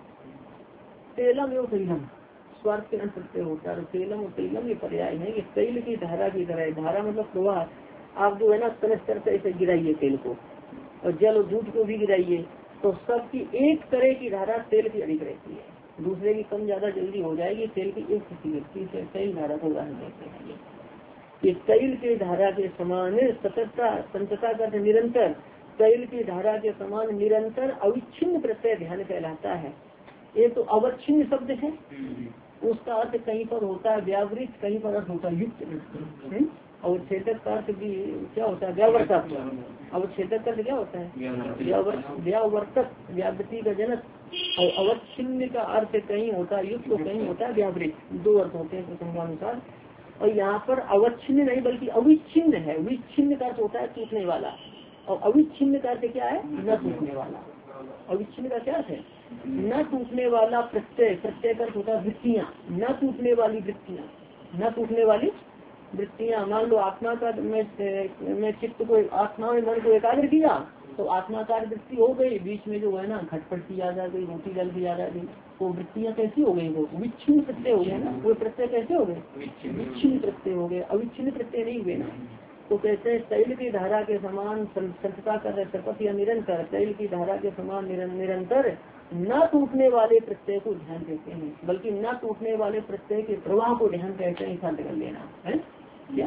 तेलम एवं तैलम स्वार्थ के अंत प्रत्यय होता है। तेलम और तैलम ये पर्याय है कि तेल की धारा की तरह, धारा मतलब प्रवाह। आप जो है ना कनस्तर करते ऐसे गिराइए तेल को, और जल और दूध को भी गिराइए, तो सबकी एक तरह की धारा तेल की अधिक रहती है, दूसरे की कम ज्यादा जल्दी हो जाएगी। तेल की एक स्थिति रहती है, तेल धारा को उदाहरण देते हैं। ये तेल की धारा के समान सततता संतता का निरंतर, तेल की धारा के समान निरंतर अविच्छिन्न प्रत्यय ध्यान कहलाता है। ये तो अवच्छिन्न शब्द है, उसका अर्थ कहीं पर होता है व्यावृत, कहीं पर अर्थ होता है युक्त। और छेदक का अर्थ भी क्या होता है? व्यावर्तक। और छेदक का अर्थ क्या होता है? व्यावर्तक, व्यावृत्ति का जनक। और अवच्छिन्न का अर्थ कहीं होता है युक्त, कहीं होता है व्यावृत। दो अर्थ होते हैं प्रसंगानुसार। और यहाँ पर अवच्छिन्न नहीं बल्कि अविच्छिन्न है। विच्छिन्न का अर्थ होता है टूटने वाला, और अविच्छिन्न का अर्थ क्या है? न टूटने वाला। अविच्छिन्न का क्या है? न टूटने वाला प्रत्यय। प्रत्यय का अर्थ होता है वृत्तियाँ, न टूटने वाली वृत्तियाँ, न टूटने वाली वृत्तियाँ। मान लो आत्मा का मैं मैं चित्त को आत्मा में मन को एकाग्र किया तो आत्माकार वृत्ति हो गई, बीच में जो है ना खटपट की याद आ गई, रोटी जल की याद आ गई, वो वृत्तियाँ कैसी हो गई? वो विच्छिन्न प्रत्यय हो गए ना। वो प्रत्यय कैसे हो गए? विच्छिन्न प्रत्यय हो गए, अविच्छिन्न प्रत्यय नहीं हुए ना। तो कहते हैं तैल की धारा के समान संतता कर रहे सरपत या निरंतर, तैल की धारा के समान निरंतर न टूटने वाले प्रत्यय को ध्यान देते हैं, बल्कि न टूटने वाले प्रत्यय के प्रवाह को ध्यान कहते हैं। शांत कर लेना है क्या?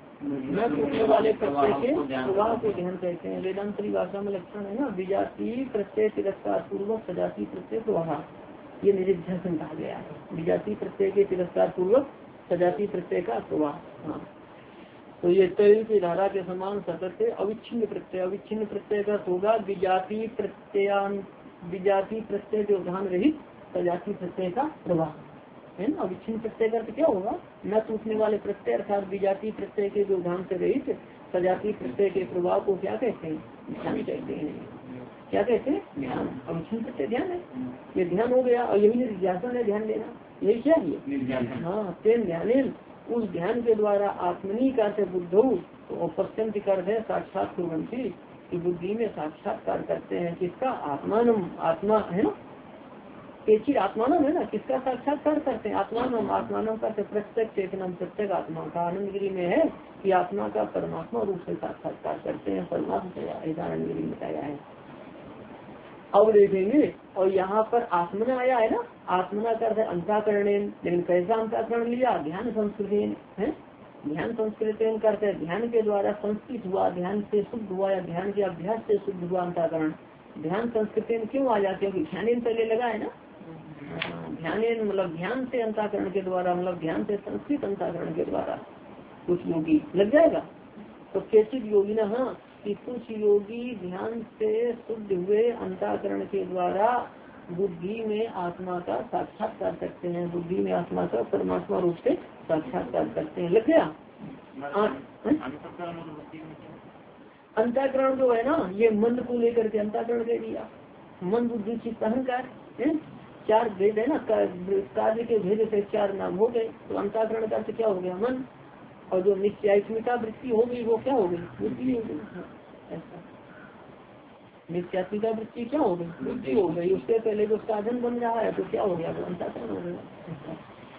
न टूटने वाले प्रत्यय के प्रवाह को ध्यान कहते हैं। वेदांत भाषा में लक्षण है ना, विजाति प्रत्यय तिरस्कार पूर्वक सजाती प्रत्यय प्रवाह, ये निरिध्यासन कहा गया है। विजाति प्रत्यय के तिरस्कार पूर्वक सजाती प्रत्यय का प्रवाह। हाँ, तो ये तैल की धारा के समान सतत अविच्छिन्न प्रत्यय, अविच्छिन्न प्रत्यय का होगा विजाति प्रत्ययान, विजाति प्रत्यय व्यवधान रहित सजाती प्रत्यय का प्रवाह, है ना। अविच्छिन्न प्रत्यय का क्या होगा? न टूटने वाले प्रत्यय अर्थात विजाति प्रत्यय के व्यवधान से रहित सजाती प्रत्यय के प्रभाव को क्या कहते हैं? ध्यान कहते हैं। क्या कहते हैं? ध्यान। अविच्छिन्न प्रत्यय ध्यान है, ये ध्यान हो गया। और यही निर्ध्यासन है, ध्यान देना, यही क्या है? हाँ, तेन ध्यान, उस ध्यान के द्वारा आत्मनी का से बुद्धो तो पश्चिम कर है साक्षात कुर्वंती की बुद्धि में साक्षात्कार करते हैं। किसका? आत्मान, आत्मा है ना, केचिर आत्मान है ना, किसका साक्षात्कार करते हैं? आत्मान, आत्मान का प्रत्येक चेतनम, प्रत्येक आत्मा का आनंदगिरी में है कि आत्मा का परमात्मा रूप से साक्षात्कार करते हैं। परमात्मा से ऐसा आनंदगिरी में बताया है। अब देखेंगे, और यहाँ पर आत्मना आया है ना, आत्मना करते अंतःकरण, लेकिन कैसा अंतःकरण लिया? ध्यान संस्कृति है, ध्यान संस्कृत करते हैं ध्यान के द्वारा संस्कृत हुआ, ध्यान से शुद्ध हुआ या ध्यान के अभ्यास से शुद्ध हुआ अंतःकरण। ध्यान संस्कृत क्यों आ जाते हैं? ध्यान पहले लगा है ना, ध्यान मतलब ध्यान से अंतःकरण के द्वारा, मतलब ध्यान से संस्कृत अंतःकरण के द्वारा कुछ योगी लग जाएगा। तो केचित योगी ना, हाँ कि कुछ योगी ध्यान से शुद्ध हुए अंतःकरण के द्वारा बुद्धि में आत्मा का साक्षात्कार करते हैं, बुद्धि में आत्मा का परमात्मा रूप से साक्षात्कार करते हैं। लग गया? अंतःकरण जो है ना, ये मन को लेकर के अंतःकरण दे दिया। मन बुद्धि चित्त अहंकार है, चार भेद है ना, कार्य के भेद से चार नाम हो गए। तो अंतःकरण का क्या हो गया? मन। और जो नित्यात्मिका वृत्ति हो गई वो क्या हो गई? बुद्धि हो गई। ऐसा नित्यात्मिका वृत्ति क्या हो गई? बुद्धि हो गई। उससे पहले जो साधन बन रहा है तो क्या हो गया? वो अंतःकरण हो गया।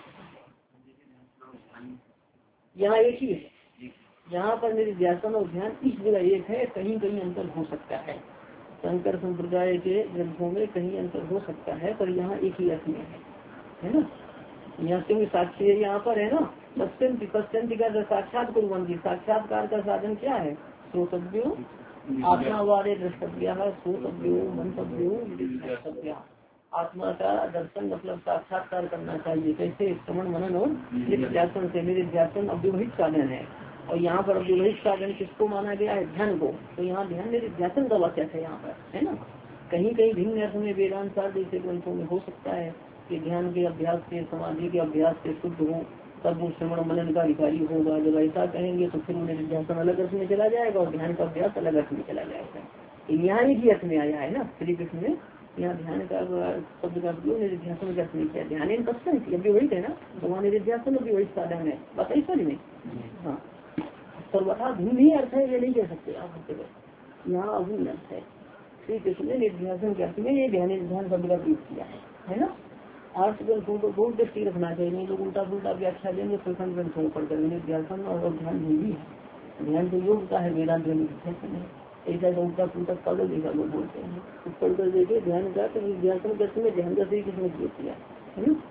यहाँ एक ही है, यहाँ पर मेरे ध्यान और ध्यान इस जगह एक है, कहीं कहीं अंतर हो सकता है। शंकर संप्रदाय के ग्रंथों में कहीं अंतर हो सकता है, पर यहाँ एक ही अर्थ में है, है ना। यहाँ से साक्षी यहाँ पर है ना, पश्चिम पश्चिम का साक्षात कुर्वंती, साक्षात्कार का साधन क्या है? श्रोतव्यो आत्मा वाले द्रष्टव्य, श्रोतव्यो मंतव्यो द्रष्टव्य। आत्मा का दर्शन मतलब साक्षात्कार करना चाहिए। कैसे? श्रवण मनन और निधिध्यासन से। निधिध्यासन अव्यवहित साधन है, और यहाँ पर अव्यवहित साधन किसको माना गया है? ध्यान को। तो यहाँ ध्यान निधिध्यासन का वाक्य है यहाँ पर, है ना। कहीं कहीं भिन्न अर्थ में वेदांत सार जैसे ग्रंथों में हो सकता है कि ध्यान के अभ्यास से, समाधि के अभ्यास से शुद्ध हो तब वो श्रवण मनन का अधिकारी होगा। जब ऐसा कहेंगे तो फिर उन्हें निधिध्यासन अलग अर्थ में चला जाएगा और ध्यान का अभ्यास अलग अर्थ में चला जाएगा। यहाँ एक ही अर्थ में आया है ना श्री कृष्ण ने। यहाँ ध्यान का शब्द का उपयोग निधिध्यासन का अर्थ नहीं किया। ध्यान पश्चिम अव्यवहित है ना, तो वहाँ निधिध्यासन अव्यवहित साधन है। बस ऐसा नहीं। हाँ, सर्वथा भिन्न ही अर्थ है, ये नहीं कह सकते आप। यहाँ अभिन्न अर्थ है। श्री कृष्ण ने निधिध्यासन के अर्थ में ये ध्यान ध्यान शब्द का प्रयोग किया है, है ना। आर्थ ग्रंथों को बहुत दृष्टि रखना चाहिए, लोग उल्टा पुल्टा व्याख्या देंगे प्रखंड ग्रंथों पर करेंगे। ध्यान और ध्यान भी है, ध्यान तो योग का है, वेदांत में ऐसा उल्टा पुल्टा पागल जैसा लोग बोलते हैं। पढ़ कर देखे ध्यान का तो ध्यान करते में ध्यान का श्री कृष्ण ने प्रयोग किया है ना।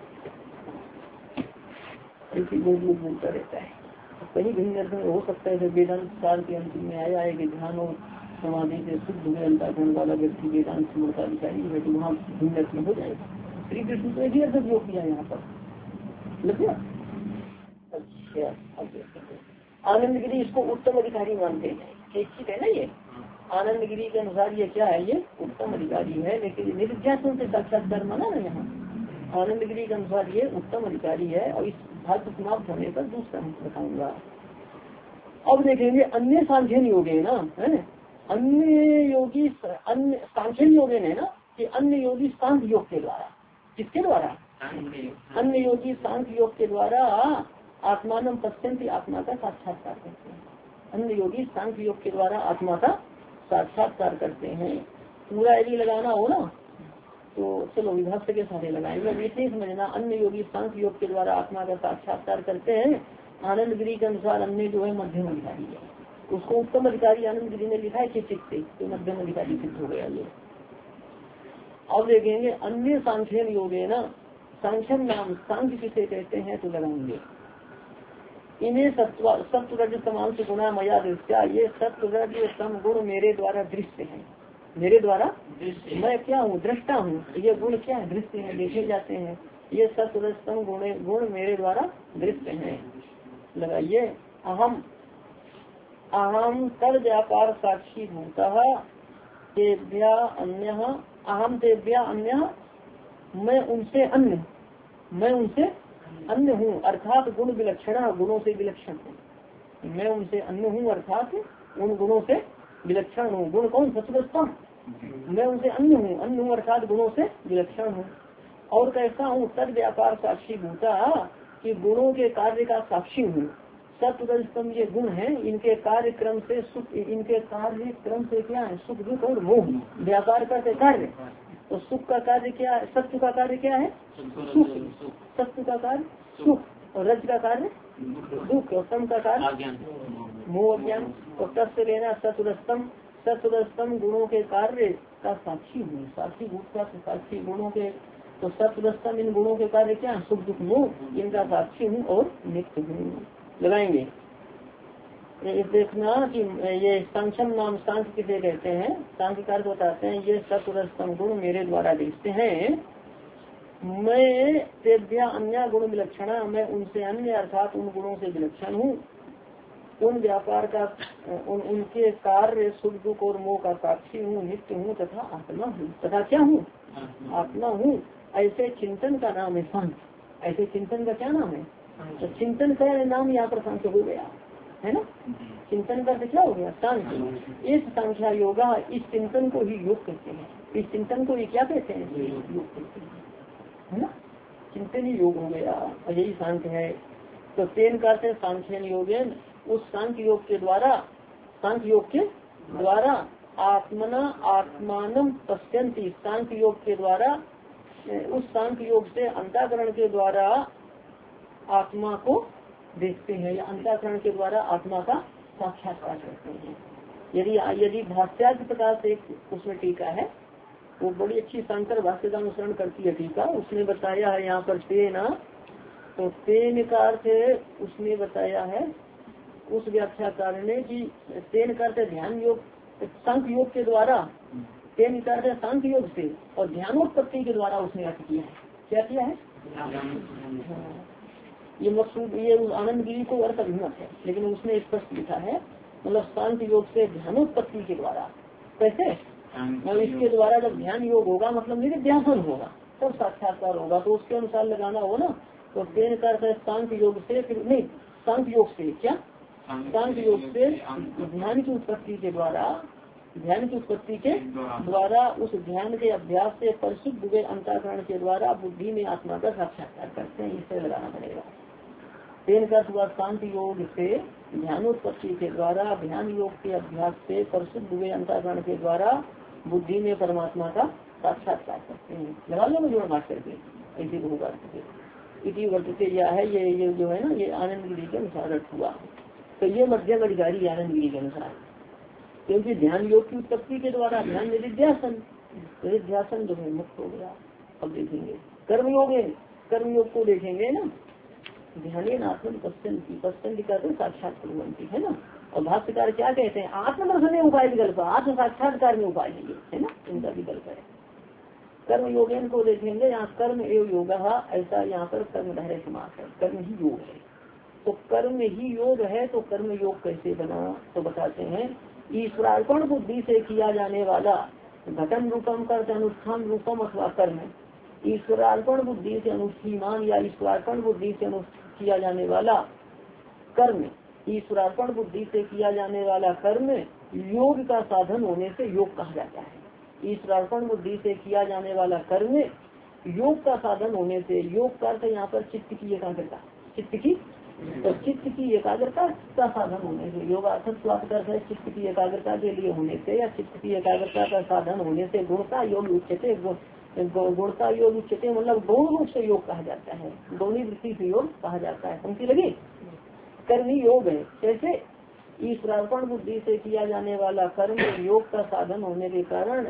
ऐसी बहुत लोग बोलता रहता है। कहीं भिन्न अर्थ में हो सकता है। वेदांत सार के अंतिम में आया है कि ध्यान और समाधि से शुद्ध हुए अंतःकरण वाला व्यक्ति वेदांत समूह अधिकारी है, तो वहाँ भिन्न अर्थ में हो जाएगा। श्री कृष्ण को एक ही अर्थ उपयोग किया यहाँ पर। लग गया? अच्छा, आनंद गिरी इसको उत्तम अधिकारी मानते हैं। ठीक है ना। ये आनंद गिरी के अनुसार ये क्या है? ये उत्तम अधिकारी है, लेकिन निधिध्यासन से साक्षात्कार माना ना यहाँ। आनंद गिरी के अनुसार ये उत्तम अधिकारी है। और इस भाग समाप्त होने पर दूसरा हम बताऊंगा। अब देखेंगे अन्य सांख्यन योगी ना, है अन्य योगी, अन्य सांख्यन योगी है ना कि अन्य योगी सांख्य योग के द्वारा। किसके द्वारा? अन्य योगी सांख्य योग के द्वारा आत्मानम पश्यन्ति, आत्मा का साक्षात्कार करते हैं। अन्य योगी सांख्य योग के द्वारा आत्मा का साक्षात्कार करते हैं। पूरा यदि लगाना हो ना तो चलो विभक्त के सारे लगाएंगे। इतनी समझना, अन्य योगी सांख्य योग के द्वारा आत्मा का साक्षात्कार करते हैं। आनंद गिरी के अनुसार अन्य जो है मध्यम अधिकारी है, उसको उत्तम अधिकारी आनंद गिरी ने लिखा है चित्त से, तो मध्यम अधिकारी सिद्ध हो गया ये। अब देखेंगे अन्य सांख्यन योग है ना, सांख्यन नाम सांख्य किसे कहते हैं तो लगाएंगे। इन्हें सत्व सत्व रज समान से गुणा मया दृष्टा, ये सत्व रज सम गुण मेरे द्वारा दृश्य है। मेरे द्वारा मैं क्या हूँ? दृष्टा हूँ। ये गुण क्या है? दृश्य है, देखे जाते हैं। ये सत्व रज सम गुण गुण मेरे द्वारा दृश्य है। लगाइए अहम अहम तद व्यापार साक्षी भूतः तेभ्या अन्य, अहम तेभ्या अन्य, मैं उनसे अन्य, मैं उनसे अन्य हूँ अर्थात गुण विलक्षण, गुणों से विलक्षण हूँ। मैं उनसे अन्य हूँ अर्थात उन गुणों से विलक्षण हूँ। गुण कौन? सत्वस्तम। मैं उनसे अन्य हूँ, अन्य हूँ अर्थात गुणों से विलक्षण हूँ। और कैसा हूँ? तद व्यापार साक्षी भूता, कि गुणों के कार्य का साक्षी हूँ। सत्वस्तम ये गुण है, इनके कार्य क्रम से सुख, इनके कार्य क्रम से क्या है? सुख दुख और मोह। व्यापार करते कार्य, तो सुख का कार्य क्या है? सत्य का कार्य क्या है? सुख। सत्य का कार्य सुख, और रज का कार्य दुख, और सम का कार्य मोह अज्ञान। तो तत्व लेना सत्वस्तम, सत्वस्तम गुणों के कार्य का साक्षी हूँ। साक्षी भूत का साक्षी गुणों के, तो सत्वस्तम इन गुणों के कार्य क्या? सुख दुख मोह, इनका साक्षी हूँ और नित्य हूँ। लगाएंगे ये देखना कि ये सांख्यम नाम सांख्य किसे कहते हैं। सांख्यकार बताते हैं ये सत्वरस्तम गुण मेरे द्वारा देखते हैं। मैं तेभ्या अन्य गुण विलक्षणा, मैं उनसे अन्य अर्थात उन गुणों से विलक्षण हूँ। उन व्यापार का उन उनके कार्य सुख दुख और मोह का साक्षी हूँ, नित्य हूँ तथा आत्मा हूँ। तथा क्या हूँ? आत्मा हूँ। ऐसे चिंतन का नाम है सांख्य। ऐसे चिंतन का क्या नाम है? तो चिंतन का नाम यहाँ पर सांख्य हो गया है ना। चिंतन का क्या हो गया? सांख्य। इस सांख्या योगा, इस चिंतन को ही योग कहते हैं। इस चिंतन को ही क्या कहते हैं? योग कहते हैं, है ना। चिंतन ही योग हो गया और यही सांख्य है। तो तेन का से सांख्यन योगेन, उस सांख्य योग के द्वारा, सांख्य योग के द्वारा आत्मना आत्मानम पश्यन्ति, सांख्य योग के द्वारा, उस सांख्य योग से अंतःकरण के द्वारा आत्मा को देखते हैं या अंतःकरण के द्वारा आत्मा का साक्षात्कार करते हैं। यदि यदि भाष्यार्थ प्रकार से उसमें टीका है, वो बड़ी अच्छी शंकर भाष्य का अनुसरण करती है टीका। उसने बताया है यहाँ पर तेना, तो तेन का अर्थ उसने बताया है उस व्याख्याकार ने कि तेन करते ध्यान योग, सांख्य योग के द्वारा, तेन करते सांख्य योग से और ध्यानोत्पत्ति के द्वारा उसने अर्थ किया है। क्या किया है? ये मकसूद ये आनंद गिरी को अर्थ अभिमत है, लेकिन उसने स्पष्ट लिखा है मतलब सांख्य योग से ध्यानोत्पत्ति के द्वारा। कैसे? मतलब इसके द्वारा जब ध्यान योग होगा मतलब निधिध्यासन होगा तब साक्षात्कार होगा, तो उसके अनुसार लगाना हो ना। तो तेन करते सांख्य योग से, फिर नहीं सांख्य योग से क्या? सांख्य योग से ध्यान की उत्पत्ति के द्वारा, ध्यान की उत्पत्ति के द्वारा उस ध्यान के अभ्यास से परिशुद्ध हुए अंतःकरण के द्वारा बुद्धि में आत्मा का साक्षात्कार करते हैं। इसे लगाना पड़ेगा। तेन का हुआ शांति योग से ध्यानोत्पत्ति के द्वारा, ध्यान योग के अभ्यास से परिशुद्ध हुए अंतःकरण के द्वारा बुद्धि में परमात्मा का साक्षात्कार करते हैं। लगा लो जोड़ बात करके ऐसी होगा। इसी वर्तते यह है, ये ये जो है ना, ये आनंद गिरी के अनुसार अर्थ हुआ। तो ये मध्यम अधिकारी आनंद गिरी के अनुसार, क्योंकि ध्यान योग की उत्पत्ति के द्वारा ध्यान निधिध्यासन, निधिध्यासन जो है मुक्त हो गया। अब देखेंगे कर्म योग है, कर्म योग को देखेंगे ना। ध्यान आत्म पश्चन की पश्चन का तो साक्षात बनती है ना। और भाष्यकार क्या कहते हैं? आत्मदर्शन उपाय विकल्प, आत्म साक्षात्कार में उपाय नहीं है ना, इनका विकल्प है। कर्म योगेन को देखेंगे, यहाँ कर्म एवं योग, ऐसा यहाँ पर कर्म धारे समास है, कर्म ही योग है। तो कर्म ही योग है तो कर्म योग कैसे बना? तो बताते हैं ईश्वरार्पण बुद्धि से किया जाने वाला घटन रूपम कर अनुष्ठान रूपम अथवा कर्म, ईश्वरार्पण बुद्धि से अनुष्ठान या ईश्वरार्पण बुद्धि से किया जाने वाला कर्म, ईश्वरार्पण बुद्धि से किया जाने वाला कर्म योग का साधन होने से योग कहा जाता है। ईश्वरार्पण बुद्धि से किया जाने वाला कर्म योग का साधन होने से, योग का अर्थ यहाँ पर चित्त की एकाग्रता, चित्त की तो चित्त की एकाग्रता का साधन होने से, योगार्थक स्वास्थ्य करता है चित्त की एकाग्रता के लिए होने से या चित्त की एकाग्रता का साधन होने से गुणता योग उच्चते, गुणता योग उच्चते मतलब गौण रूप से योग कहा जाता है, गौणी वृत्ति से योग कहा जाता है। पंक्ति लगी। कर्मी योग है कैसे? ईश्वरार्पण बुद्धि से किया जाने वाला कर्म योग का साधन होने के कारण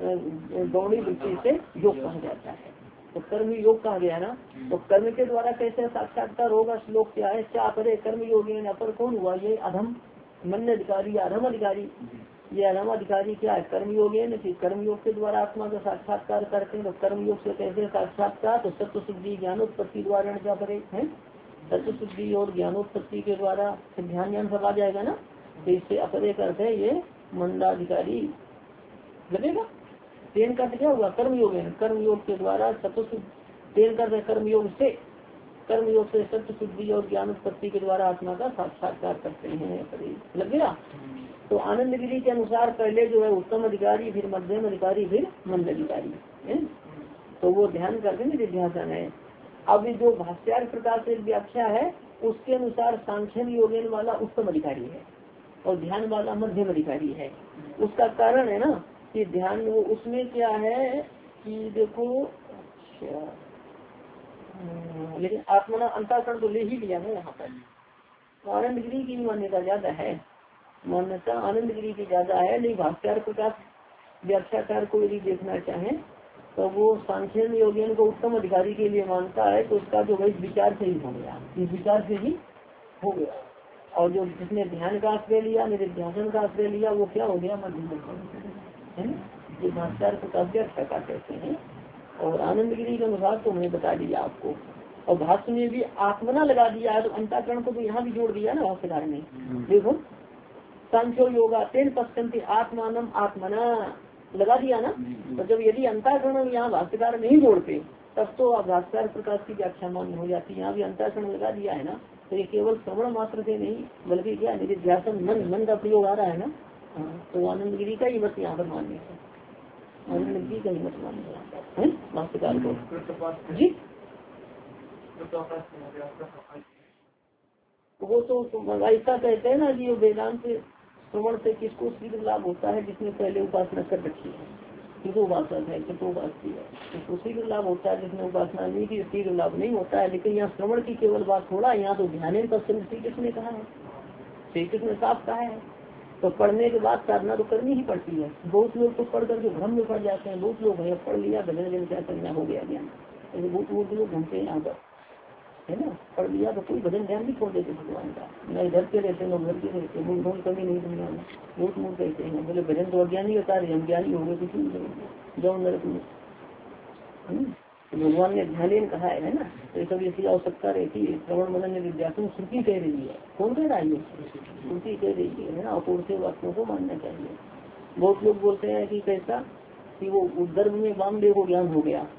गौणी वृत्ति से योग कहा जाता है। तो कर्म योग कहा गया ना। तो कर्म के द्वारा कैसे साक्षात्कार होगा? श्लोक क्या है? क्या अपरे कर्म योगी अपर कौन हुआ? ये अधम मन अधिकारी, अधम अधिकारी। ये अधम अधिकारी क्या है? कर्म योगी न, कर्म योग के द्वारा आत्मा का साक्षात्कार करते हैं। तो कर्म योग से कैसे साक्षात्कार? तो सत्य शुद्धि ज्ञानोत्पत्ति द्वारा क्या करे है? सत्य शुद्धि और ज्ञानोत्पत्ति के द्वारा ध्यान ज्ञान सब आ जाएगा ना। तो इससे अपरे करते है ये मंडलाधिकारी लगेगा। तेन का क्या हुआ? कर्म योग है, कर्म योग के द्वारा सत्य तेन कर कर्म योग से, कर्म योग से सत्य शुद्धि और ज्ञान उत्पत्ति के द्वारा आत्मा का साक्षात्कार करते हैं। लग गया। तो आनंद गिरी के अनुसार पहले जो है उत्तम अधिकारी, फिर मध्यम अधिकारी, फिर मंद अधिकारी है। तो वो ध्यान करके निधिध्यासन है। अब जो भाष्यार्थ प्रकार से व्याख्या है उसके अनुसार सांख्यन योगेन वाला उत्तम अधिकारी है और ध्यान वाला मध्यम अधिकारी है। उसका कारण है ना कि ध्यान वो उसमें क्या है कि देखो, लेकिन आत्मना अंतःकरण तो ले ही लिया है यहाँ पर। आनंद गिरी की मान्यता ज्यादा है, मान्यता आनंद गिरी की ज्यादा है। लेकिन भाष्यार प्रकार व्याख्याकार को यदि देखना चाहें तो वो सांख्यन योगेन को उत्तम अधिकारी के लिए मानता है। तो उसका जो है विचार से ही हो गया, इस विचार से ही हो गया। और जो जिसने ध्यान का आश्रय लिया, निधिध्यासन का आश्रय लिया, वो क्या हो गया? मध्यम दर्शन है ना। ये भाष्यार्थ प्रकाश का कहते हैं। और आनंद गिरी के अनुसार तो मैंने बता दिया आपको। और भाष्य में भी आत्मना लगा दिया है, तो अंतःकरण को तो यहाँ भी जोड़ दिया ना भाष्यकार ने। देखो सांख्यो योगा तेन पश्चंती आत्मानम आत्मना लगा दिया ना। तो जब यदि अंतःकरण यहाँ भाष्यकार नहीं जोड़ते तब तो भाष्यकार प्रकाश की व्याख्या मान्य हो जाती है। यहाँ भी अंतःकरण लगा दिया है ना, तो ये केवल श्रवण मात्र से नहीं बल्कि क्या निधिध्यासन मन मन का प्रयोग आ रहा है ना। हाँ, तो आनंद गिरी का ही मत यहाँ पर मान्य है, आनंद गिरी का ही मत मान्य है भाष्यकार को जी। वो तो ऐसा कहते हैं ना कि वेदांत श्रवण से किसको शीघ्र लाभ होता है? जिसने पहले उपासना कर रखी है, किसको उपासक है, किसको उपासकी है, उसको शीघ्र लाभ होता है। जिसने उपासना नहीं की शीघ्र लाभ नहीं होता है। लेकिन यहाँ श्रवण की केवल बात थोड़ा, यहाँ तो ध्यान पर श्री कृष्ण ने कहा है, श्री कृष्ण ने साफ कहा है। तो पढ़ने के बाद साधना तो करनी ही पड़ती है। बहुत लोग तो पढ़ करके भ्रम में पड़ जाते हैं। बहुत लोग हैं पढ़ लिया भजन जन क्या करना हो गया ज्ञान, बहुत बहुत लोग घूमते हैं यहाँ पर है ना। पढ़ लिया तो कोई भजन ध्यान नहीं छोड़ देते भगवान का, न इधर के रहते हैं घर के रहते, मूल कभी नहीं दुनिया में बहुत मूल कहते हैं। बोले भजन तो अज्ञानी का कार्य, हम ज्ञानी हो गए कुछ नहीं जाओ नरक में। भगवान ने ध्यान कहा है ना, तो सब इसकी आवश्यकता रहती है। श्रवण मनन निधिध्यासन श्रुति कह रही है। कौन कह रहा है? श्रुति कह रही है ना। अपूर्व से वाक्यों को मानना चाहिए। बहुत लोग बोलते हैं कि कैसा कि वो गर्भ में वामदेव को ज्ञान हो गया,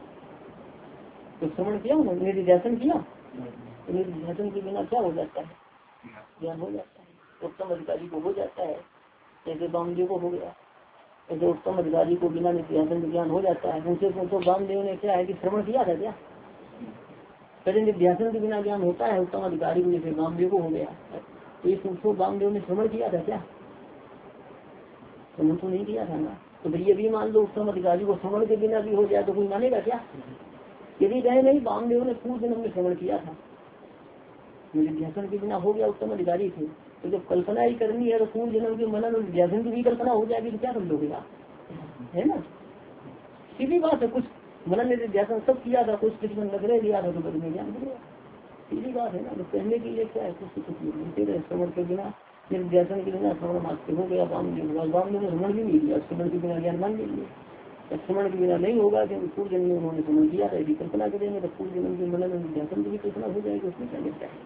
तो श्रवण किया उन्होंने, निधिध्यासन किया, तो निधिध्यासन के बिना क्या हो जाता है? ज्ञान हो जाता है। उत्तम अधिकारी को हो जाता है, जैसे वामदेव को हो गया। ऐसे उत्तम अधिकारी को बिना निधिध्यासन के ज्ञान हो जाता है। उनसे पूछो वामदेव ने क्या है कि श्रवण किया था क्या? पहले निधिध्यासन के बिना ज्ञान होता है उत्तम अधिकारी को, जैसे वामदेव को हो गया। तो ये पूछो वामदेव ने श्रवण किया था क्या? श्रवण तो नहीं किया था ना। तो भैया भी मान लो उत्तम अधिकारी को श्रवण के बिना भी हो जाए तो कोई मानेगा क्या? यदि कहे नहीं वामदेव ने पूर्व जन्म में श्रवण किया था, निधिध्यासन के बिना हो गया, उत्तम अधिकारी थे, तो जब कल्पना ही करनी है तो पूर्व जन्म के मनन और निधिध्यासन की भी कल्पना हो जाएगी तो क्या कर लोगे आप, है ना। सीधी बात है, कुछ मनन निधिध्यासन सब किया था, कुछ कुछ मन लग लिया था तो घर में ज्ञान मिलेगा। सीधी बात है ना। तो कहने के लिए क्या है, कुछ कुछ मिलते रहे। श्रवण के बिना निधिध्यासन के बिना श्रवण मात्र हो गया वामदेव। वामदेव ने श्रवण भी नहीं किया, श्रवण के बिना ज्ञान मान लीजिए। श्रवण के बिना नहीं होगा क्योंकि पूर्व जन्म में उन्होंने श्रवण किया था। यदि कल्पना करेंगे तो पूर्व जन्म के मनन निधिध्यासन की भी कल्पना हो जाएगी, उसमें क्या लिखता है।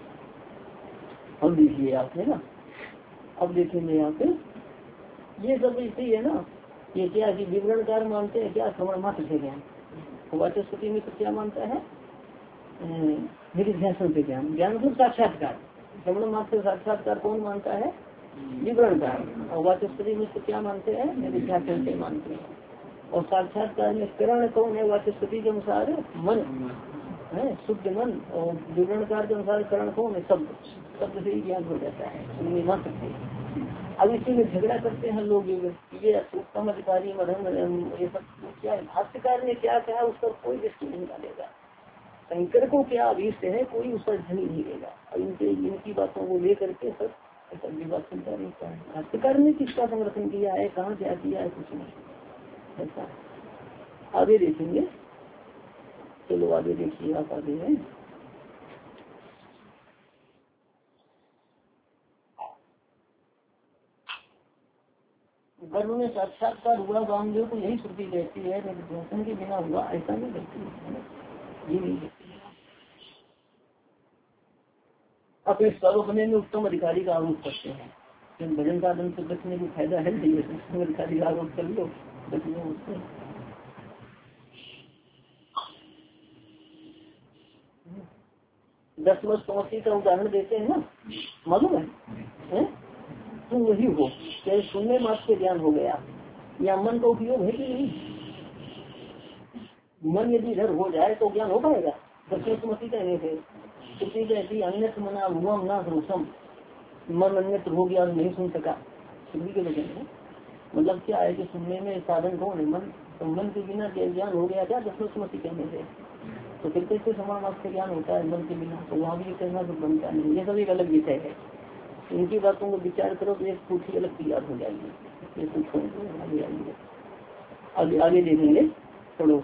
अब देखिए आप है ना, अब देखेंगे यहाँ पे ये सब इसी है ना। ये क्या कि विवरणकार मानते हैं क्या? श्रवण मात्र से ज्ञान। वाचस्पति में क्या मानता है? निधिध्यासन से ज्ञान। ज्ञान मतलब साक्षात्कार। श्रवण मात्र साक्षात्कार कौन मानता है? विवरणकार। और वाचस्पति में क्या मानते हैं? निधिध्यासन से मानते हैं। और साक्षात्कार में करण कौन है? वाचस्पति के अनुसार मन है, शुद्ध मन। और विवरणकार के अनुसार करण कौन है? शब्द। शब्द से ही ज्ञान हो जाता है, नहीं मान सकते। अब इसी में झगड़ा करते हैं लोग, ये उत्तम अधिकारी मधम ये सब क्या है। भाष्यकार ने क्या कहा उस पर कोई दृष्टि नहीं डालेगा। शंकर को क्या अभीष्ट है, कोई उस पर ध्यान नहीं देगा। और इनके इनकी बातों को लेकर के सब ऐसा विवाद चलता रहता है। भाष्यकार ने किसका समर्थन किया है, कहाँ क्या किया है, कुछ नहीं ऐसा। आगे देखेंगे, चलो आगे देखिए आप आगे हैं। गर्भ में साक्षात्कार हुआ वामदेव को यही श्रुति कहती है, निधिध्यासन के बिना हुआ ऐसा नहीं कहती है, ये नहीं कहती है। अपने स्वरूपने में उत्तम अधिकारी का आरोप करते हैं। जब भजन साधन से बचने की फायदा है नहीं, उत्तम अधिकारी का आरोप कर लो बचने उससे। दस वर्ष समस्या का उदाहरण देते हैं ना, मालूम है, है? तुम वही हो चाहे सुनने मात्र से ज्ञान हो गया, या मन का उपयोग है कि नहीं? मन यदि इधर हो जाए तो ज्ञान हो पाएगा। दक्षिण सुमति कहने से श्रुति कहती अन्यत्र मना भुवम ना रूसम, मन अन्यत्र हो गया नहीं सुन सका। श्रुति के वचन मतलब क्या है कि सुनने में साधन कौन है? मन। तो मन के बिना ज्ञान हो गया क्या दक्षिण सुमति कहने से? तो फिर कैसे समान मात्र ज्ञान होता है मन के बिना? तो वहाँ भी कहना तो बनता नहीं। ये सब एक अलग विषय है। इनकी बातों को विचार करो तो एक पूछी अलग तैयार हो जाएगी। ये पूछो आगे आएंगे, आगे आगे देखेंगे। चलो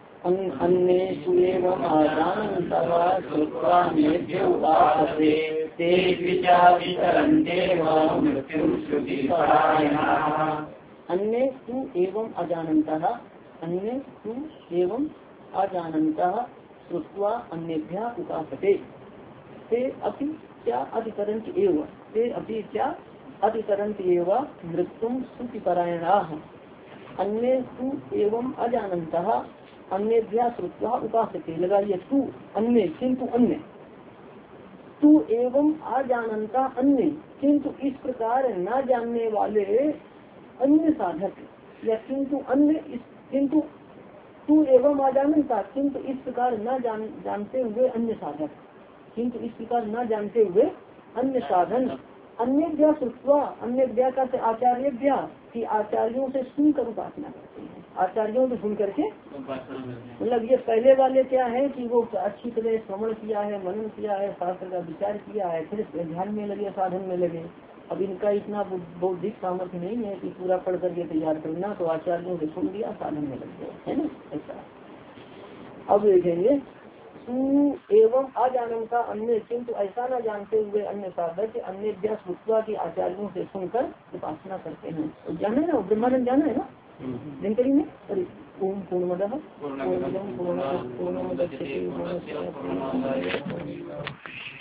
अन्य अन्य तु एवं अजानन्तः अन्य तु एवं अजानन्तः श्रुत्वा अन्येभ्यः उपासते ते अपि क्या अधिकरन्ति एव ते अपि क्या अधिकरन्ति एव मृत्युं श्रुतिपरायणाः अन्य तु एवं अजानन्तः अन्येभ्यः श्रुत्वा उपासते। लगाइए तू अन्य किंतु अन्य तू एवं अजानता अन्य किंतु इस प्रकार न जानने वाले अन्य साधक या किंतु अन्य किंतु तू एवं अजानता किंतु इस प्रकार न जान जानते हुए अन्य साधक किंतु इस प्रकार न जानते हुए अन्य साधन अन्य व्या श्रुत्वा अन्य व्या का से आचार्य व्या की आचार्यों से सुनकर उपासना करते हैं। आचार्यों से सुन करके मतलब ये पहले वाले क्या है कि वो अच्छी तरह श्रवण किया है, मनन किया है, शास्त्र का विचार किया है, फिर ध्यान में लगे, साधन में लगे। अब इनका इतना बौद्धिक सामर्थ्य नहीं है कि पूरा पढ़ करके तैयार करना, तो आचार्यों से सुन लिया, साधन में लग गए, है ना ऐसा। अब देखेंगे एवं अजानता अन्य किंतु ऐसा न जानते हुए अन्य साधक अन्य व्यास रुत्वा की आचार्यों से सुनकर उपासना करते हैं। तो जाना है ना, ब्रह्मानंद जाना है ना दिनकरी में। अरे ओम पूर्णमदः पूर्णमिदं पूर्णात् पूर्णमुदच्यते पूर्णस्य पूर्णमादाय